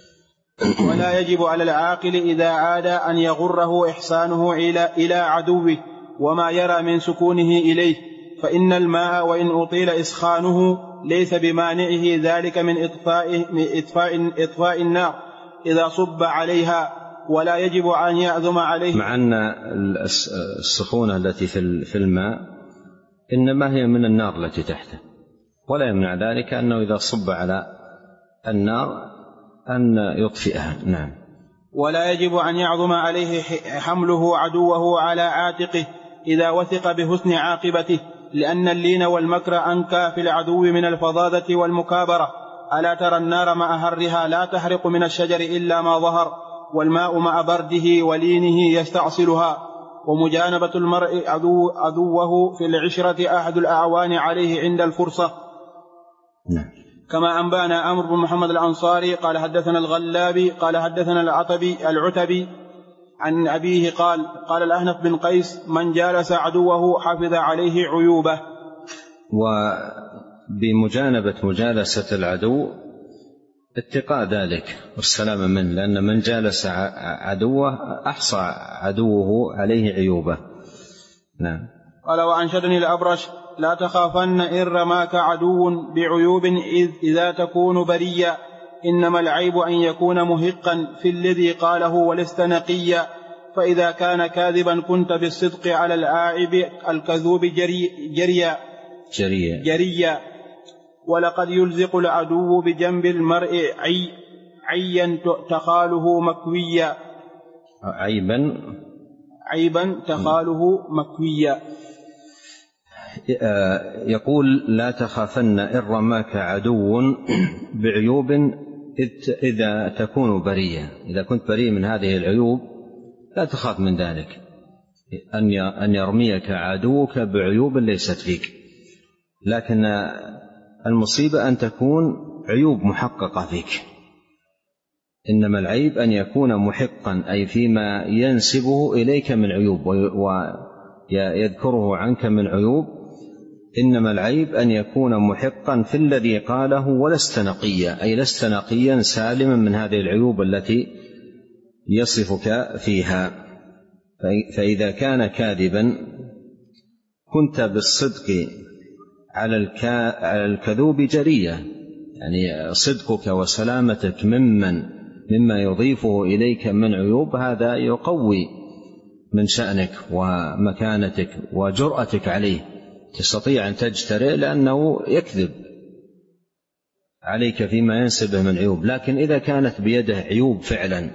ولا يجب على العاقل إذا عاد أن يغره إحسانه إلى عدوه وما يرى من سكونه إليه، فإن الماء وإن أطيل إسخانه ليس بمانعه ذلك من إطفاء, من إطفاء, إطفاء النار إذا صب عليها، ولا يجب أن يعظم عليه. مع أن السخونة التي في الماء إنما هي من النار التي تحته، ولا يمنع ذلك أنه إذا صب على النار أن يطفئها. نعم. ولا يجب أن يعظم عليه حمله عدوه على عاتقه إذا وثق بحسن عاقبته، لأن اللين والمكر أنكى في العدو من الفظاظة والمكابرة. ألا ترى النار مع هرها لا تحرق من الشجر إلا ما ظهر، والماء مع برده ولينه يستعصلها. ومجانبة المرء عدو عدوه في العشرة أحد الأعوان عليه عند الفرصة. نعم. كما أنبانا عمرو بن محمد الأنصاري قال حدثنا الغلابي قال حدثنا العتبي العتبي عن أبيه قال قال الأهنف بن قيس: من جالس عدوه حفظ عليه عيوبه. وبمجانبة مجالسة العدو اتقاء ذلك والسلام منه، لأن من جالس عدوه أحصى عدوه عليه عيوبه. نعم. قال: وأنشدني الأبرش: لا تخافن إن رماك عدو بعيوب إذ إذا تكون بريا، إنما العيب أن يكون مهقا في الذي قاله ولست نقيا، فإذا كان كاذبا كنت بالصدق على الآعب الكذوب جري جريا جريا, جريا. ولقد يلزق العدو بجنب المرء عي عيا تخاله مكويا عيبا عيبا تخاله مكويا. يقول: لا تخافن إن رماك عدو بعيوب إذا تكون بريا، إذا كنت بريء من هذه العيوب لا تخاف من ذلك، أن يرميك عدوك بعيوب ليست فيك. لكن المصيبة أن تكون عيوب محققة فيك. إنما العيب أن يكون محقا، أي فيما ينسبه إليك من عيوب ويذكره عنك من عيوب. إنما العيب أن يكون محقا في الذي قاله ولست نقيا، أي لست نقيا سالما من هذه العيوب التي يصفك فيها. فإذا كان كاذبا كنت بالصدق على الكذوب جرية، يعني صدقك وسلامتك ممن مما يضيفه إليك من عيوب، هذا يقوي من شأنك ومكانتك وجرأتك عليه، تستطيع أن تجترئ لأنه يكذب عليك فيما ينسبه من عيوب. لكن إذا كانت بيده عيوب فعلا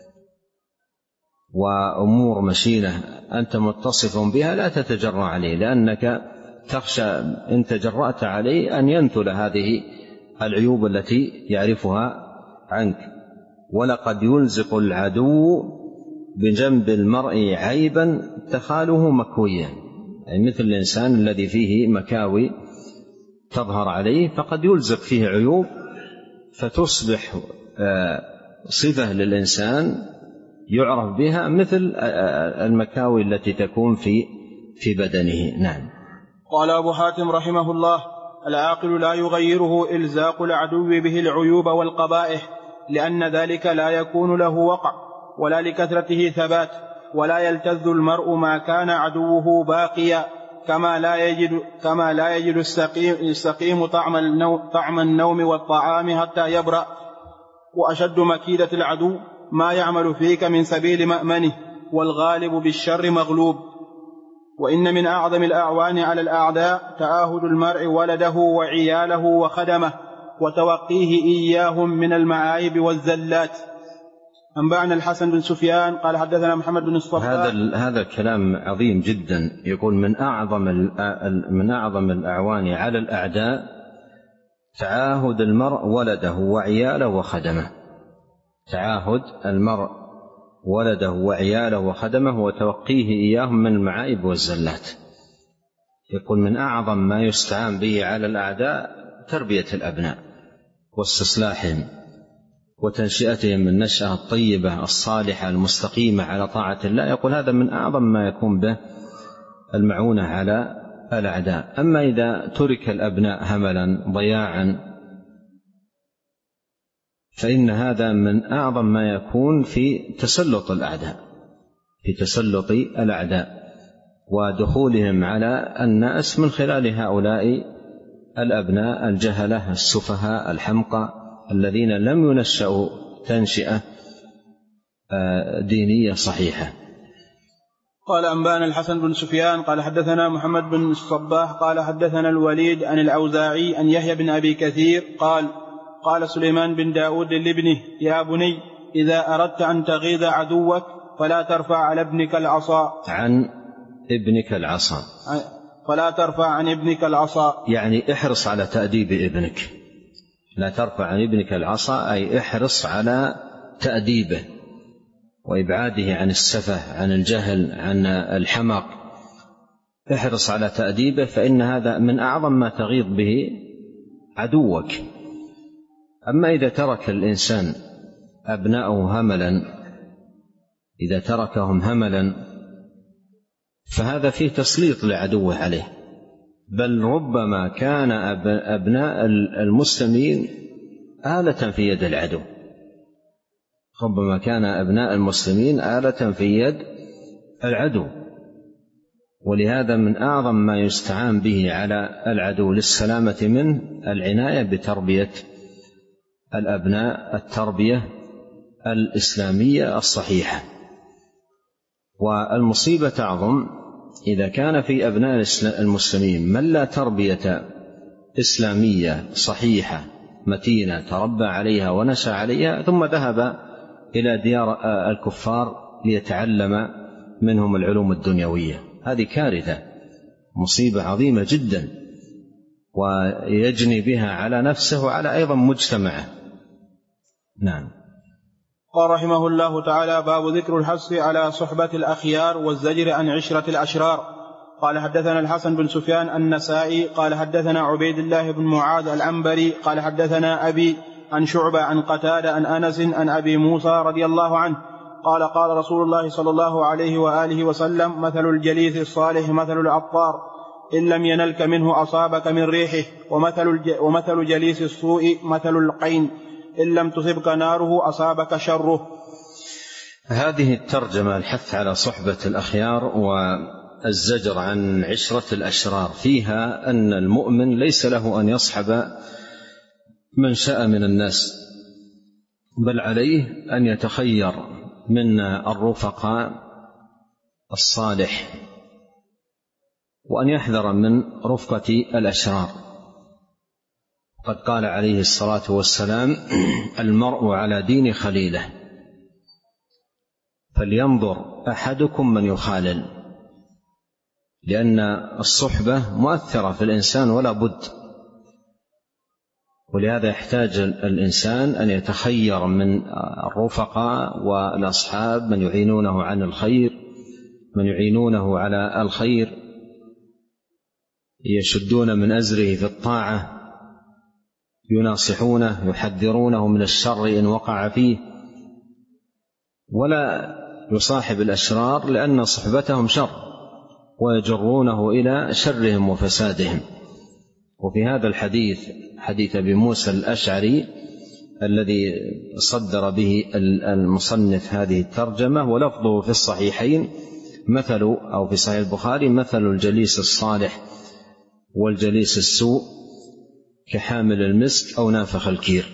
وأمور مشينة أنت متصف بها لا تتجرأ عليه، لأنك تخشى إن تجرأت عليه أن ينتل هذه العيوب التي يعرفها عنك. ولقد يلزق العدو بجنب المرء عيبا تخاله مكويا، يعني مثل الإنسان الذي فيه مكاوي تظهر عليه فقد يلزق فيه عيوب فتصبح صفة للإنسان يعرف بها مثل المكاوي التي تكون في في بدنه. نعم. قال أبو حاتم رحمه الله: العاقل لا يغيره إلزاق العدو به العيوب والقبائح، لأن ذلك لا يكون له وقع ولا لكثرته ثبات، ولا يلتذ المرء ما كان عدوه باقيا، كما لا يجد كما لا يجد السقيم, السقيم طعم النوم, طعم النوم والطعام حتى يبرأ. وأشد مكيدة العدو ما يعمل فيك من سبيل مأمنه، والغالب بالشر مغلوب. وإن من أعظم الأعوان على الأعداء تآهد المرء ولده وعياله وخدمه، وتوقيه إياهم من المعايب والزلات. أنبأنا الحسن بن سفيان قال حدثنا محمد بن الصباح. هذا هذا الكلام عظيم جدا. يقول من أعظم من أعظم الأعوان على الأعداء تعاهد المرء ولده وعياله وخدمه. تعاهد المرء ولده وعياله وخدمه وتوقيه إياهم من المعايب والزلات. يقول من أعظم ما يستعان به على الأعداء تربية الأبناء واستصلاحهم وتنشئتهم النشأة الطيبة الصالحة المستقيمة على طاعة الله. يقول هذا من أعظم ما يكون به المعونة على الأعداء. أما إذا ترك الأبناء هملا ضياعا فإن هذا من أعظم ما يكون في تسلط الأعداء في تسلط الأعداء ودخولهم على الناس من خلال هؤلاء الأبناء الجهلة السفهاء الحمقى الذين لم ينشأوا تنشئة دينية صحيحة. قال أنبأنا الحسن بن سفيان قال حدثنا محمد بن الصباح قال حدثنا الوليد عن الأوزاعي عن يحيى بن أبي كثير قال قال سليمان بن داود لابنه يا بني إذا أردت أن تغيظ عدوك فلا ترفع على ابنك العصا عن ابنك العصا فلا ترفع عن ابنك العصا يعني احرص على تأديب ابنك. لا ترفع عن ابنك العصا أي احرص على تأديبه وإبعاده عن السفه عن الجهل عن الحمق. احرص على تأديبه فإن هذا من أعظم ما تغيظ به عدوك. أما إذا ترك الإنسان أبناءه هملا إذا تركهم هملا فهذا فيه تسليط لعدوه عليه. بل ربما كان أبناء المسلمين آلة في يد العدو. ربما كان أبناء المسلمين آلة في يد العدو. ولهذا من أعظم ما يستعان به على العدو للسلامة منه العناية بتربية الأبناء التربية الإسلامية الصحيحة. والمصيبة تعظم إذا كان في أبناء المسلمين من لا تربية إسلامية صحيحة متينة تربى عليها ونشأ عليها ثم ذهب إلى ديار الكفار ليتعلم منهم العلوم الدنيوية. هذه كارثة مصيبة عظيمة جدا ويجني بها على نفسه وعلى أيضا مجتمعه. نعم. قال رحمه الله تعالى باب ذكر الحث على صحبة الأخيار والزجر عن عشرة الأشرار. قال حدثنا الحسن بن سفيان النسائي قال حدثنا عبيد الله بن معاذ العنبري قال حدثنا أبي عن شعبة عن قتادة عن أنس عن أبي موسى رضي الله عنه قال قال رسول الله صلى الله عليه وآله وسلم مثل الجليس الصالح مثل العطار إن لم ينلك منه أصابك من ريحه ومثل, ومثل جليس السوء مثل القين إن لم تصبك ناره أصابك شره. هذه الترجمة الحث على صحبة الأخيار والزجر عن عشرة الأشرار فيها أن المؤمن ليس له أن يصحب من شاء من الناس بل عليه أن يتخير من الرفقاء الصالح وأن يحذر من رفقة الأشرار. قد قال عليه الصلاة والسلام المرء على دين خليله فلينظر أحدكم من يخالل. لأن الصحبة مؤثرة في الإنسان ولا بد. ولهذا يحتاج الإنسان أن يتخير من الرفقاء والأصحاب من يعينونه عن الخير من يعينونه على الخير يشدون من أزره في الطاعة يناصحونه يحذرونه من الشر إن وقع فيه. ولا يصاحب الأشرار لأن صحبتهم شر ويجرونه إلى شرهم وفسادهم. وفي هذا الحديث حديث أبي موسى الأشعري الذي صدر به المصنف هذه الترجمة ولفظه في الصحيحين مثل أو في صحيح البخاري مثل الجليس الصالح والجليس السوء كحامل المسك أو نافخ الكير.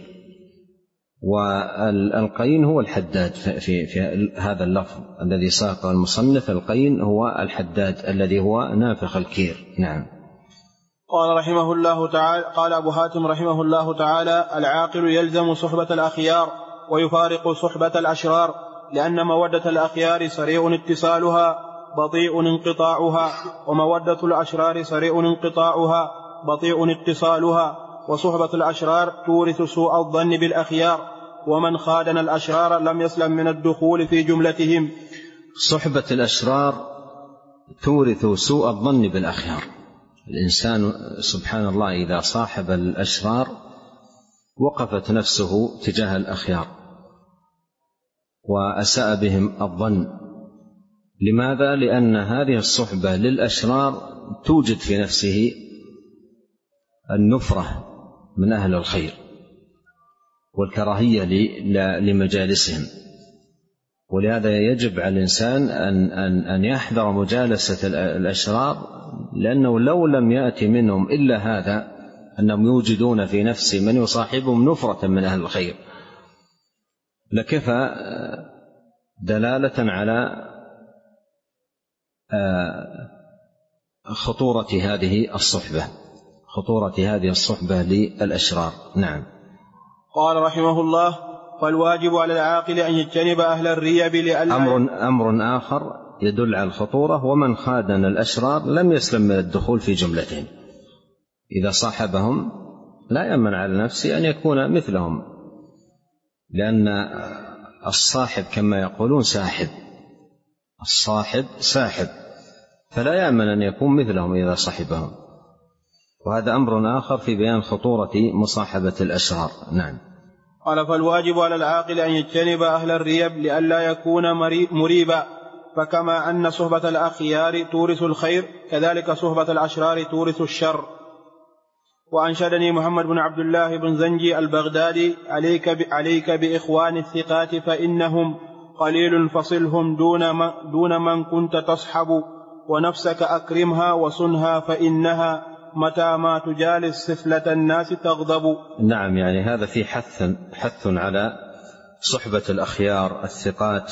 والقين هو الحداد في, في هذا اللفظ الذي ساقه المصنف، القين هو الحداد الذي هو نافخ الكير. نعم. قال رحمه الله تعالى قال أبو حاتم رحمه الله تعالى: العاقل يلزم صحبة الأخيار ويفارق صحبة الأشرار، لأن مودة الأخيار سريع اتصالها بطيء انقطاعها، ومودة الأشرار سريع انقطاعها بطيء اتصالها. وصحبة الأشرار تورث سوء الظن بالأخيار، ومن خادن الأشرار لم يسلم من الدخول في جملتهم. صحبة الأشرار تورث سوء الظن بالأخيار. الإنسان سبحان الله إذا صاحب الأشرار وقفت نفسه تجاه الأخيار وأساء بهم الظن. لماذا؟ لأن هذه الصحبة للأشرار توجد في نفسه النفرة من أهل الخير والكراهية لمجالسهم، ولهذا يجب على الإنسان أن, أن, أن يحذر مجالسة الأشرار، لأنه لو لم يأتي منهم إلا هذا أنهم يوجدون في نفس من يصاحبهم نفرة من أهل الخير لكفى دلالة على خطورة هذه الصحبة خطورة هذه الصحبة للأشرار. نعم. قال رحمه الله: فالواجب على العاقل أن يجتنب أهل الريب لألا أمر, أمر آخر يدل على الخطورة: ومن خادن الأشرار لم يسلم من الدخول في جملتهم. إذا صاحبهم لا يأمن على نفسه أن يكون مثلهم، لأن الصاحب كما يقولون ساحب، الصاحب ساحب، فلا يأمن أن يكون مثلهم إذا صاحبهم. وهذا أمر آخر في بيان خطورة مصاحبة الأشرار. نعم. قال: فالواجب على العاقل أن يجتنب أهل الريب لئلا يكون مريبا، فكما أن صحبة الأخيار تورث الخير كذلك صحبة الأشرار تورث الشر. وأنشدني محمد بن عبد الله بن زنجي البغدادي: عليك, عليك بإخوان الثقات فإنهم قليل فصلهم دون, ما دون من كنت تصحب، ونفسك أكرمها وصنها فإنها متى ما تجالس سفلة الناس تغضب. نعم، يعني هذا في حث, حث على صحبة الأخيار الثقات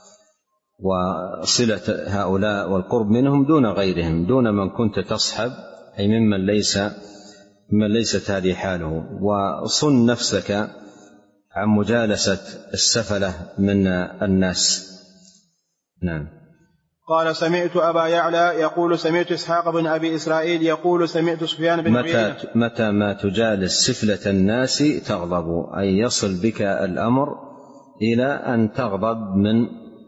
وصلة هؤلاء والقرب منهم دون غيرهم، دون من كنت تصحب، أي ممن ليس من ليست هذه حاله. وصن نفسك عن مجالسة السفلة من الناس. نعم. قال: سمعت أبا يعلى يقول سمعت إسحاق بن أبي إسرائيل يقول سمعت سفيان بن عيينة: متى, متى ما تجالس سفلة الناس تغضب، أي يصل بك الأمر إلى أن تغضب من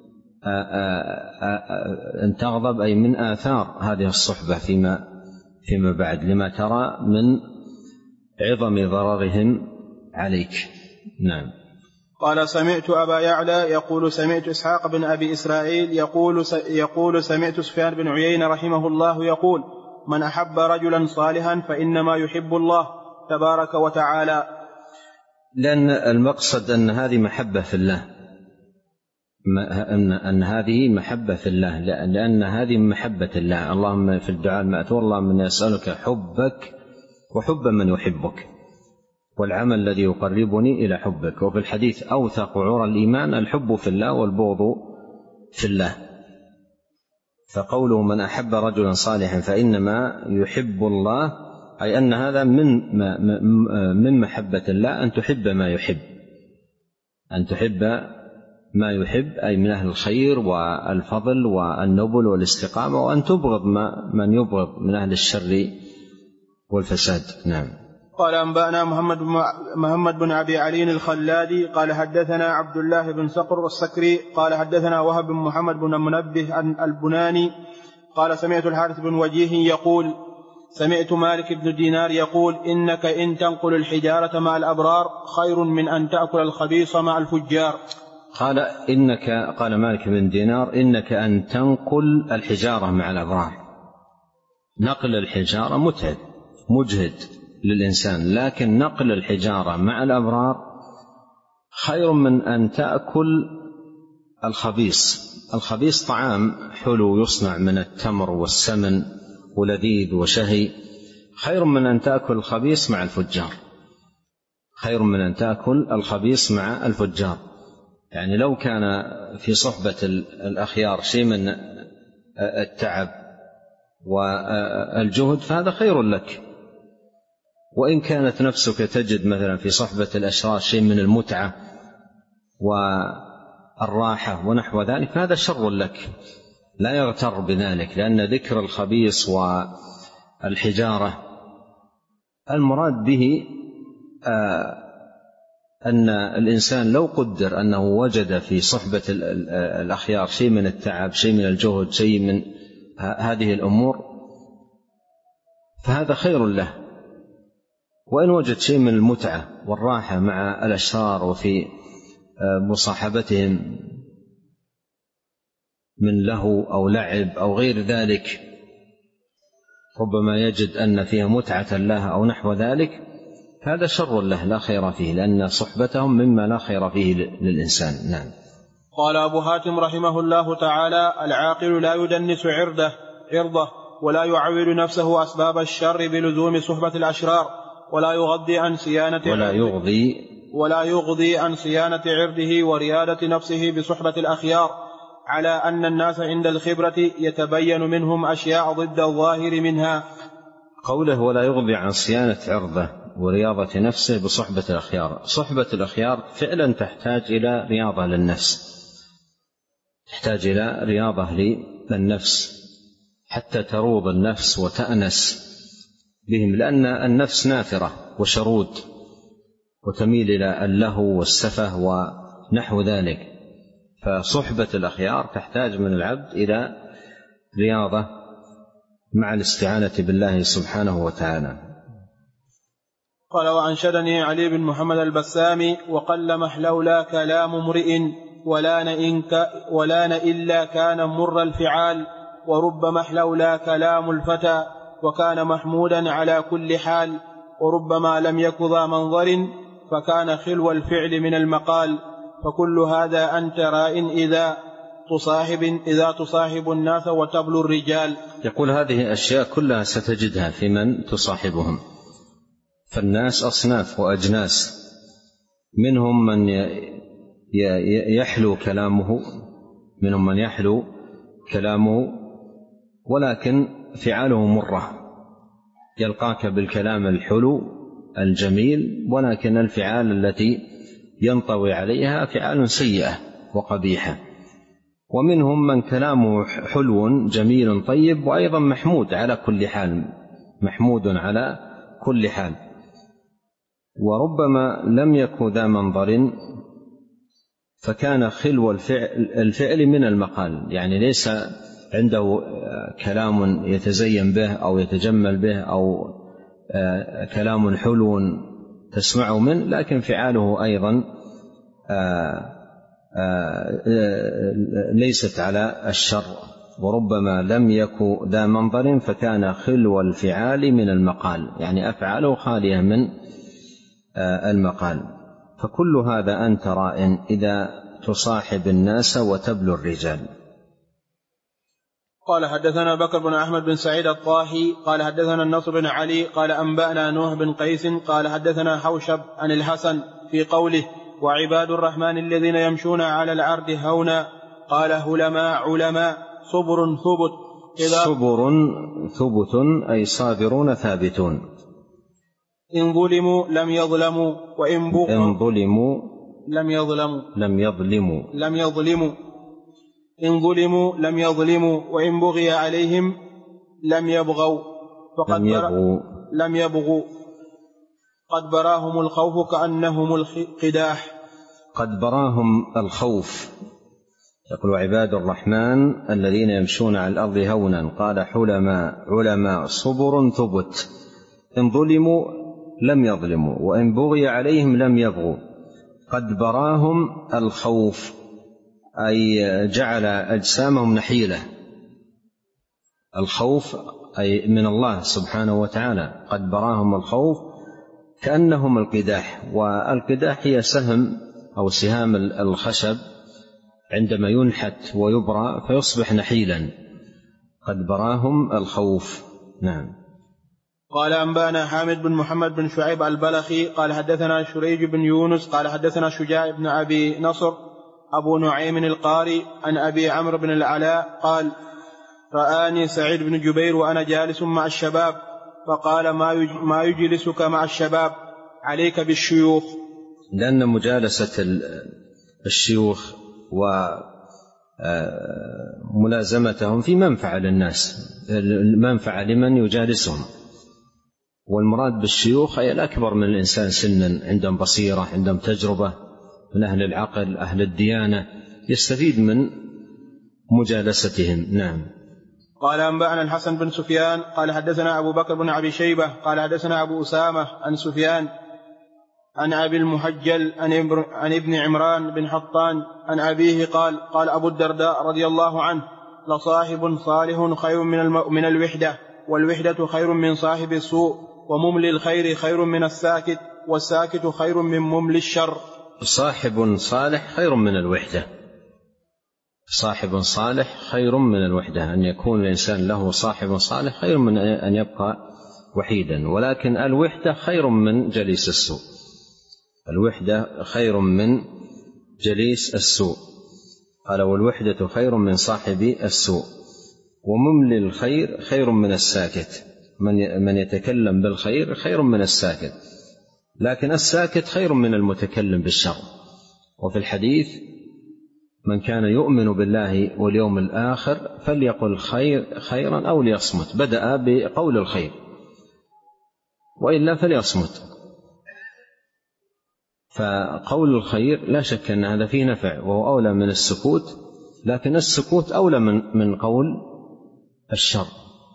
أن تغضب أي من آثار هذه الصحبة فيما فيما بعد، لما ترى من عظم ضررهم عليك. نعم. قال: سمعت أبا يعلى يقول سمعت إسحاق بن أبي إسرائيل يقول يقول سمعت سفيان بن عيينة رحمه الله يقول: من أحب رجلا صالحا فإنما يحب الله تبارك وتعالى. لأن المقصد أن هذه محبة في الله، أن, أن هذه محبة في الله، لأن هذه محبة الله. اللهم في الدعاء المأثور: اللهم إني أسألك حبك وحب من يحبك والعمل الذي يقربني إلى حبك. وفي الحديث: أوثق عرى الإيمان الحب في الله والبغض في الله. فقوله من أحب رجلا صالحا فإنما يحب الله، أي أن هذا من من محبة الله أن تحب ما يحب، أن تحب ما يحب، أي من أهل الخير والفضل والنبل والاستقامة، وأن تبغض ما من يبغض من أهل الشر والفساد. نعم. قال: أنبأنا محمد محمد بن أبي علي الخلادي قال حدثنا عبد الله بن صقر السكري قال حدثنا وهب بن محمد بن منبه البناني قال سمعت الحارث بن وجيه يقول سمعت مالك بن دينار يقول: إنك إن تنقل الحجارة مع الأبرار خير من أن تأكل الخبيث مع الفجار. قال إنك قال مالك بن دينار: إنك أن تنقل الحجارة مع الأبرار. نقل الحجارة متعب مجهد للإنسان، لكن نقل الحجارة مع الأبرار خير من أن تأكل الخبيث. الخبيث طعام حلو يصنع من التمر والسمن ولذيذ وشهي، خير من أن تأكل الخبيث مع الفجار، خير من أن تأكل الخبيث مع الفجار. يعني لو كان في صحبة الأخيار شيء من التعب والجهد فهذا خير لك، وإن كانت نفسك تجد مثلا في صحبة الأشرار شيء من المتعة والراحة ونحو ذلك فهذا شر لك، لا يغتر بذلك، لأن ذكر الخبيث والحجارة المراد به أن الإنسان لو قدر أنه وجد في صحبة الأخيار شيء من التعب، شيء من الجهد، شيء من هذه الأمور فهذا خير له، وإن وجد شيء من المتعة والراحة مع الأشرار وفي مصاحبتهم من لهو أو لعب أو غير ذلك ربما يجد أن فيها متعة له أو نحو ذلك، هذا شر له لا خير فيه، لأن صحبتهم مما لا خير فيه للإنسان. نعم. قال أبو هاتم رحمه الله تعالى: العاقل لا يدنس عرضه عرضه ولا يعول نفسه أسباب الشر بلزوم صحبة الأشرار، ولا يغضي عن صيانة ولا يغضي ولا يغضي عن صيانة عرضه وريادة نفسه بصحبة الأخيار، على أن الناس عند الخبرة يتبين منهم أشياء ضد الظاهر منها. قوله ولا يغضي عن صيانة عرضه ورياضة نفسه بصحبة الأخيار، صحبة الأخيار فعلا تحتاج إلى رياضة للنفس، تحتاج إلى رياضة للنفس حتى تروض النفس وتأنس بهم، لأن النفس نافرة وشرود وتميل إلى اللهو والسفه ونحو ذلك، فصحبة الأخيار تحتاج من العبد إلى رياضة مع الاستعانة بالله سبحانه وتعالى. قال: وأنشدني علي بن محمد البسامي: وقل محلولا كلام امرئ ولان, إنك ولان إلا كان مر الفعال، ورب محلولا كلام الفتى وكان محمودا على كل حال، وربما لم يك ذا منظر فكان خلو الفعل من المقال، فكل هذا أنت راء إذا تصاحب, إذا تصاحب الناس وتبلو الرجال. يقول هذه أشياء كلها ستجدها في من تصاحبهم، فالناس أصناف وأجناس، منهم من يحلو كلامه منهم من يحلو كلامه ولكن فعاله مرة، يلقاك بالكلام الحلو الجميل ولكن الفعال التي ينطوي عليها فعال سيئة وقبيحة. ومنهم من كلامه حلو جميل طيب وأيضا محمود على كل حال، محمود على كل حال. وربما لم يكن ذا منظر فكان خلو الفعل, الفعل من المقال، يعني ليس عنده كلام يتزين به أو يتجمل به أو كلام حلو تسمعه منه، لكن فعاله أيضا ليست على الشر. وربما لم يكن ذا منظر فكان خلو الفعال من المقال، يعني أفعاله خالية من المقال. فكل هذا أنت راء إذا تصاحب الناس وتبلو الرجال. قال: حدثنا بكر بن أحمد بن سعيد الطاهي قال حدثنا النصر بن علي قال أنبأنا نوح بن قيس قال حدثنا حوشب عن الحسن في قوله: وعباد الرحمن الذين يمشون على الأرض هونا، قال: هلماء علماء صبر ثبت. صبر ثبت أي صابرون ثابتون. إن ظلموا لم يظلموا وإن بغوا إن ظلموا لم يظلموا لم يظلموا لم يظلموا إن ظلموا لم يظلموا وإن بغي عليهم لم يبغوا فقد لم يبغوا لم يبغوا قد براهم الخوف كأنهم القداح. قد براهم الخوف. يقول: عباد الرحمن الذين يمشون على الأرض هونا، قال: حلماء علماء صبر ثبت. إن ظلموا لم يظلموا وإن بغي عليهم لم يبغوا. قد براهم الخوف أي جعل أجسامهم نحيلة. الخوف أي من الله سبحانه وتعالى. قد براهم الخوف كأنهم القداح، والقداح هي سهم أو سهام الخشب عندما ينحت ويبرى فيصبح نحيلا، قد براهم الخوف. نعم. قال أنبأنا حامد بن محمد بن شعيب البلخي قال حدثنا شريج بن يونس قال حدثنا شجاع بن أبي نصر أبو نعيم القاري عن أبي عمرو بن العلاء قال رآني سعيد بن جبير وأنا جالس مع الشباب فقال ما يجلسك مع الشباب؟ عليك بالشيوخ. لأن مجالسة الشيوخ وملازمتهم في منفعة للناس، منفعة لمن يجالسهم، والمراد بالشيوخ أي الأكبر من الإنسان سنا، عندهم بصيرة، عندهم تجربة، من أهل العقل، أهل الديانة، يستفيد من مجالستهم. نعم. قال أنبأنا الحسن بن سفيان قال حدثنا أبو بكر بن أبي شيبة قال حدثنا أبو أسامة عن سفيان عن أبي المحجل عن ابن عمران بن حطان عن أبيه قال قال أبو الدرداء رضي الله عنه لصاحب صالح خير من, من الوحدة، والوحدة خير من صاحب السوء، ومملي الخير خير من الساكت، والساكت خير من مملي الشر. صاحب صالح خير من الوحدة، صاحب صالح خير من الوحدة، أن يكون الإنسان له صاحب صالح خير من أن يبقى وحيدا، ولكن الوحدة خير من جليس السوء، الوحدة خير من جليس السوء. قال والوحدة خير من صاحب السوء، ومملي الخير خير من الساكت، من يتكلم بالخير خير من الساكت، لكن الساكت خير من المتكلم بالشر. وفي الحديث من كان يؤمن بالله واليوم الآخر فليقل خير خيرا أو ليصمت، بدأ بقول الخير، وإلا فليصمت. فقول الخير لا شك أن هذا فيه نفع وهو أولى من السكوت، لكن السكوت أولى من, من قول الشر.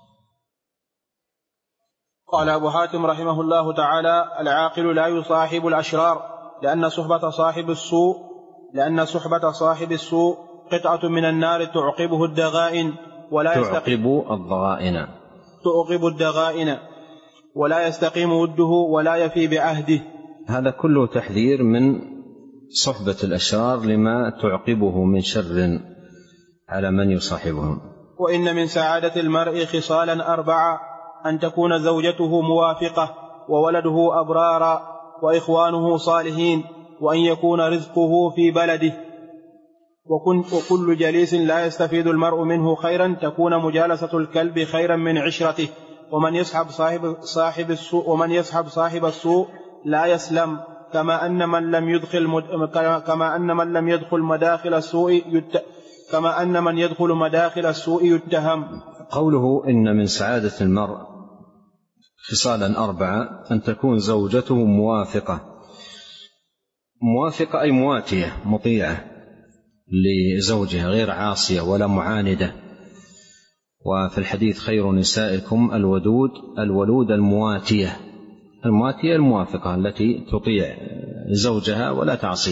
قال أبو حاتم رحمه الله تعالى العاقل لا يصاحب الأشرار، لأن صحبة صاحب السوء لأن صحبة صاحب السوء قطعة من النار تعقبه الدغائن ولا تعقب الضغائن تعقب الدغائن ولا يستقيم وده ولا يفي بعهده. هذا كله تحذير من صحبة الأشرار لما تعقبه من شر على من يصاحبهم. وإن من سعادة المرء خصالا أربعة: أن تكون زوجته موافقة، وولده أبرارا، وإخوانه صالحين، وأن يكون رزقه في بلده. وكل جليس لا يستفيد المرء منه خيرا تكون مجالسة الكلب خيرا من عشرته. ومن يصحب صاحب, صاحب السوء ومن يصحب صاحب السوء لا يسلم، كما أن من لم يدخل مد... كما أن من لم يدخل مداخل السوء يت... كما أن من يدخل مداخل السوء يتهم. قوله إن من سعادة المرء خصالا أربعة: أن تكون زوجته موافقة. موافقة أي مواتية مطيعة لزوجها، غير عاصية ولا معاندة. وفي الحديث خير نسائكم الودود الولود المواتية. المواتية الموافقة التي تطيع زوجها ولا تعصيه.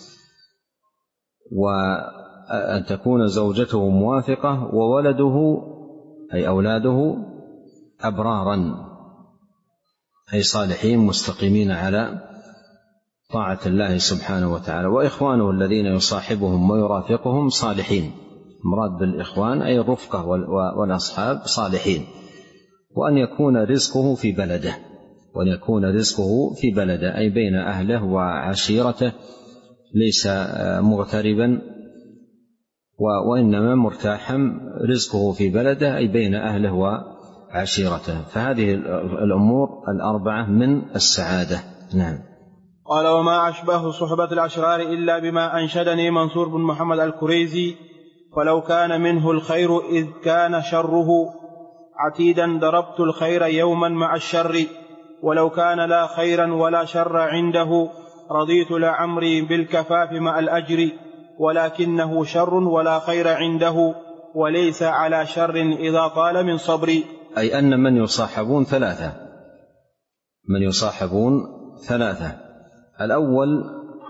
وأن تكون زوجته موافقة وولده أي أولاده أبرارا أي صالحين مستقيمين على طاعة الله سبحانه وتعالى. وإخوانه الذين يصاحبهم ويرافقهم صالحين. مراد بالإخوان أي الرفقة والأصحاب صالحين. وأن يكون رزقه في بلده وأن يكون رزقه في بلده أي بين أهله وعشيرته، ليس مغتربا وإنما مرتاحا، رزقه في بلده أي بين أهله وعشيرته. فهذه الأمور الأربعة من السعادة. نعم. قال وما أشبه صحبة الأشرار إلا بما أنشدني منصور بن محمد الكريزي: فلو كان منه الخير إذ كان شره عتيدا ضربت الخير يوما مع الشر، ولو كان لا خيرا ولا شر عنده رضيت لعمري بالكفاف مع الأجر، ولكنه شر ولا خير عنده وليس على شر إذا طال من صبري. أي أن من يصاحبون ثلاثة من يصاحبون ثلاثة الأول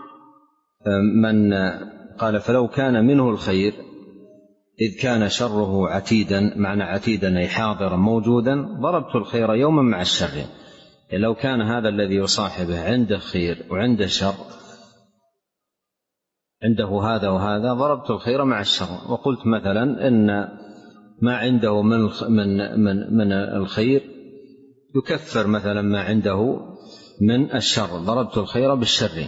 من قال فلو كان منه الخير إذ كان شره عتيدا، معنى عتيدا أي حاضرا موجودا، ضربت الخير يوما مع الشر. يعني لو كان هذا الذي يصاحبه عنده خير وعنده شر عنده هذا وهذا ضربت الخير مع الشر، وقلت مثلا إن ما عنده من من من من الخير يكفر مثلا ما عنده من الشر، ضربت الخير بالشر.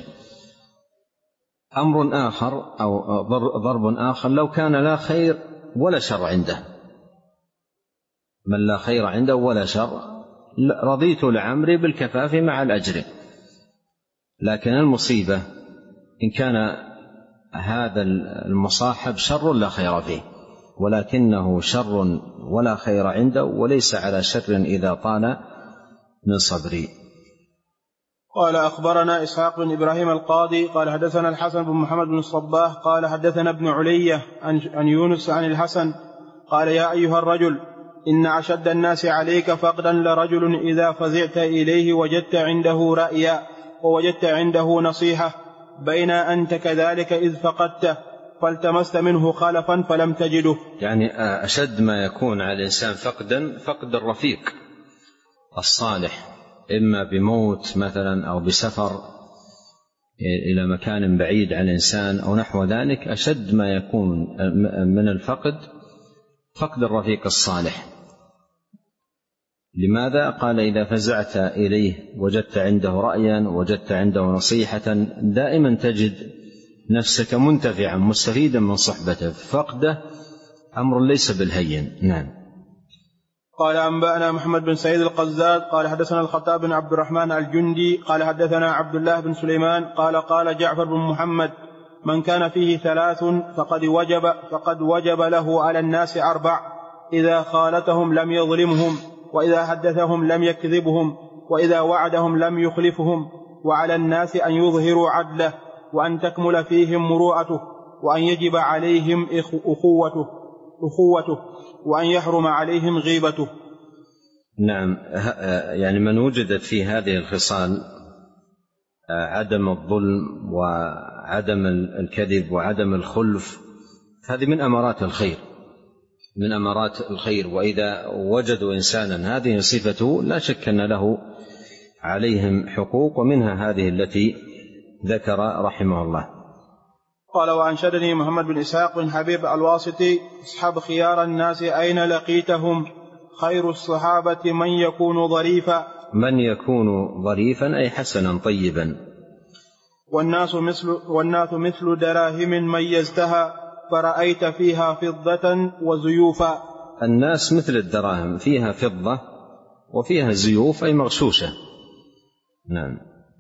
أمر آخر أو ضرب آخر لو كان لا خير ولا شر عنده، من لا خير عنده ولا شر، رضيت لعمري بالكفاف مع الأجر. لكن المصيبة إن كان هذا المصاحب شر لا خير فيه، ولكنه شر ولا خير عنده وليس على شر إذا طال من صبري. قال أخبرنا إسحاق بن إبراهيم القاضي قال حدثنا الحسن بن محمد بن الصباح قال حدثنا ابن علية عن يونس عن الحسن قال يا أيها الرجل إن أشد الناس عليك فقدا لرجل إذا فزعت إليه وجدت عنده رأيا ووجدت عنده نصيحة، بين أنت كذلك إذ فقدته فالتمست منه خلفا فلم تجده. يعني أشد ما يكون على الإنسان فقدا فقد الرفيق الصالح، إما بموت مثلا أو بسفر إلى مكان بعيد عن الإنسان أو نحو ذلك. أشد ما يكون من الفقد فقد الرفيق الصالح. لماذا؟ قال إذا فزعت إليه وجدت عنده رأيا وجدت عنده نصيحة، دائما تجد نفسك منتفعا مستفيدا من صحبته، فقده أمر ليس بالهين. نعم. قال أنبأنا محمد بن سعيد القزاز قال حدثنا الخطاب بن عبد الرحمن الجندي قال حدثنا عبد الله بن سليمان قال قال جعفر بن محمد من كان فيه ثلاث فقد وجب, فقد وجب له على الناس أربع: إذا خالتهم لم يظلمهم، وإذا حدثهم لم يكذبهم، وإذا وعدهم لم يخلفهم، وعلى الناس أن يظهروا عدله، وأن تكمل فيهم مروءته، وأن يجب عليهم أخوته, أخوته وأن يحرم عليهم غيبته. نعم. يعني من وجدت في هذه الخصال عدم الظلم وعدم الكذب وعدم الخلف، هذه من أمارات الخير من أمارات الخير وإذا وجدوا إنسانا هذه صفته لا شك أن له عليهم حقوق، ومنها هذه التي ذكر رحمه الله. قال وأنشدني محمد بن إسحاق بن حبيب الواسطي: اصحب خيار الناس أين لقيتهم، خير الصحابة من يكون ظريفا. من يكون ظريفا أي حسنا طيبا. والناس مثل, والناس مثل دراهم ميزتها فرأيت فيها فضة وزيوفا. الناس مثل الدراهم فيها فضة وفيها زيوف أي مغشوشة. نعم.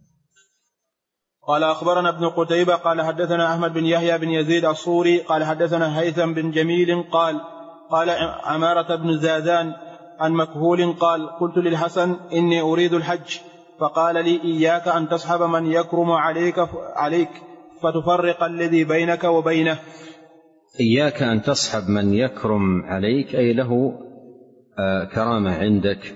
قال أخبرنا ابن قتيبة قال حدثنا أحمد بن يحيى بن يزيد الصوري قال حدثنا هيثم بن جميل قال قال عمارة بن زادان عن مكهول قال قلت للحسن إني أريد الحج، فقال لي: إياك أن تصحب من يكرم عليك, عليك فتفرق الذي بينك وبينه. إياك أن تصحب من يكرم عليك أي له كرامة عندك،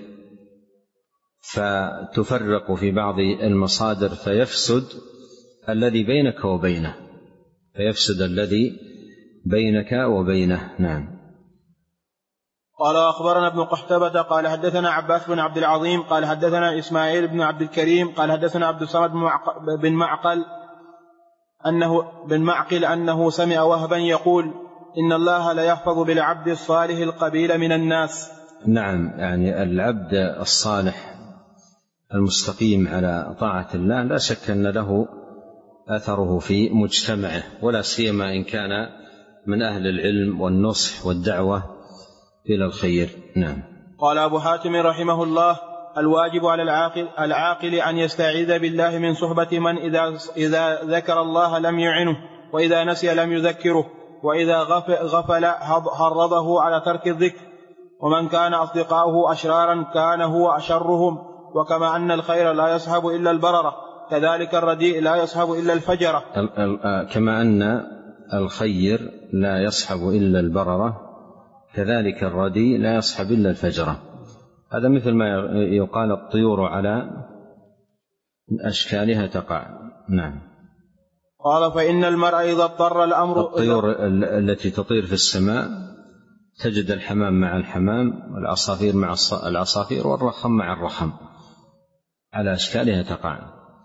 فتفرق في بعض المصادر فيفسد الذي بينك وبينه فيفسد الذي بينك وبينه. نعم. قال أخبرنا ابن قحتبة قال حدثنا عباس بن عبد العظيم قال حدثنا إسماعيل بن عبد الكريم قال حدثنا عبد الصمد بن معقل أنه بن معقل أنه سمع وهبا يقول: إن الله لا يحفظ بالعبد الصالح القبيل من الناس. نعم. يعني العبد الصالح المستقيم على طاعة الله لا شك أن له أثره في مجتمعه، ولا سيما إن كان من أهل العلم والنصح والدعوة إلى الخير. نعم. قال أبو حاتم رحمه الله: الواجب على العاقل, العاقل أن يستعيذ بالله من صحبة من إذا, إذا ذكر الله لم يعنه، وإذا نسي لم يذكره، وإذا غفل حرضه على ترك الذكر، ومن كان أصدقاؤه أشرارا كان هو أشرهم، وكما أن الخير لا يصحب إلا البررة كذلك الرديء لا يصحب إلا الفجرة. كما أن الخير لا يصحب إلا البررة كذلك الرديء لا يصحب إلا الفجرة. هذا مثل ما يقال الطيور على أشكالها تقع. نعم. قال: فإن المرء إذا اضطر الأمر، الطيور التي تطير في السماء تجد الحمام مع الحمام والعصافير مع العصافير والرخم مع الرخم على أشكالها تقع.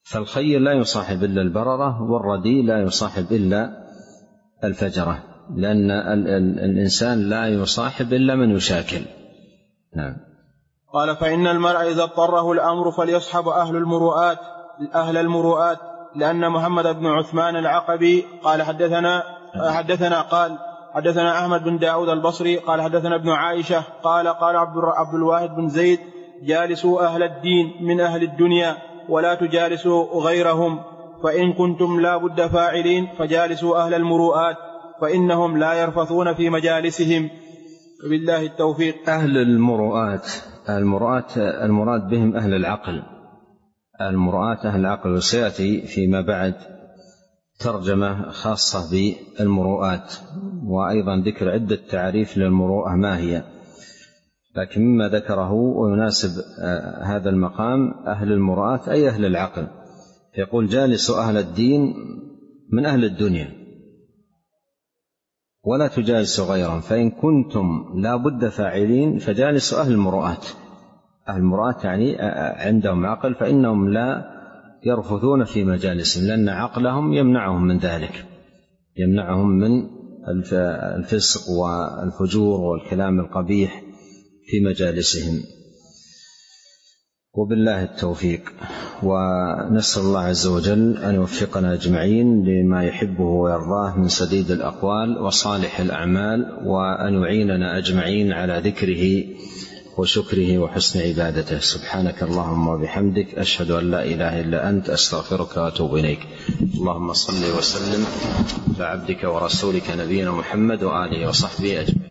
فالخيل لا يصاحب إلا البررة، والردي لا يصاحب إلا الفجرة، لأن الإنسان لا يصاحب إلا من يشاكل. نعم. قال: فإن المرء إذا اضطره الأمر فليصحب أهل المروءات أهل المروءات لأن محمد بن عثمان العقبي قال حدثنا حدثنا قال حدثنا أحمد بن داود البصري قال حدثنا ابن عائشة قال قال عبد الواحد بن زيد: جالسوا أهل الدين من أهل الدنيا ولا تجالسوا غيرهم، فإن كنتم لا بد فاعلين فجالسوا أهل المروءات فإنهم لا يرفثون في مجالسهم. وبالله التوفيق. أهل المروءات المروءات المراد بهم أهل العقل، المروءات أهل العقل، وسيأتي فيما بعد ترجمة خاصة بالمروءات، وأيضا ذكر عدة تعريف للمروءة ما هي، لكن مما ذكره ويناسب هذا المقام أهل المروءات أي أهل العقل. يقول: جالسوا أهل الدين من أهل الدنيا ولا تجالسوا غيرهم، فإن كنتم لا بد فاعلين فجالسوا أهل المروءات. أهل المروءات يعني عندهم عقل، فإنهم لا يرفثون في مجالسهم، لأن عقلهم يمنعهم من ذلك، يمنعهم من الفسق والفجور والكلام القبيح في مجالسهم. وبالله التوفيق، ونسأل الله عز وجل أن يوفقنا أجمعين لما يحبه ويرضاه من سديد الأقوال وصالح الأعمال، وأن يعيننا أجمعين على ذكره وشكره وحسن عبادته. سبحانك اللهم وبحمدك، أشهد أن لا إله إلا أنت، أستغفرك وأتوب إليك. اللهم صل وسلم على عبدك ورسولك نبينا محمد وآله وصحبه أجمعين.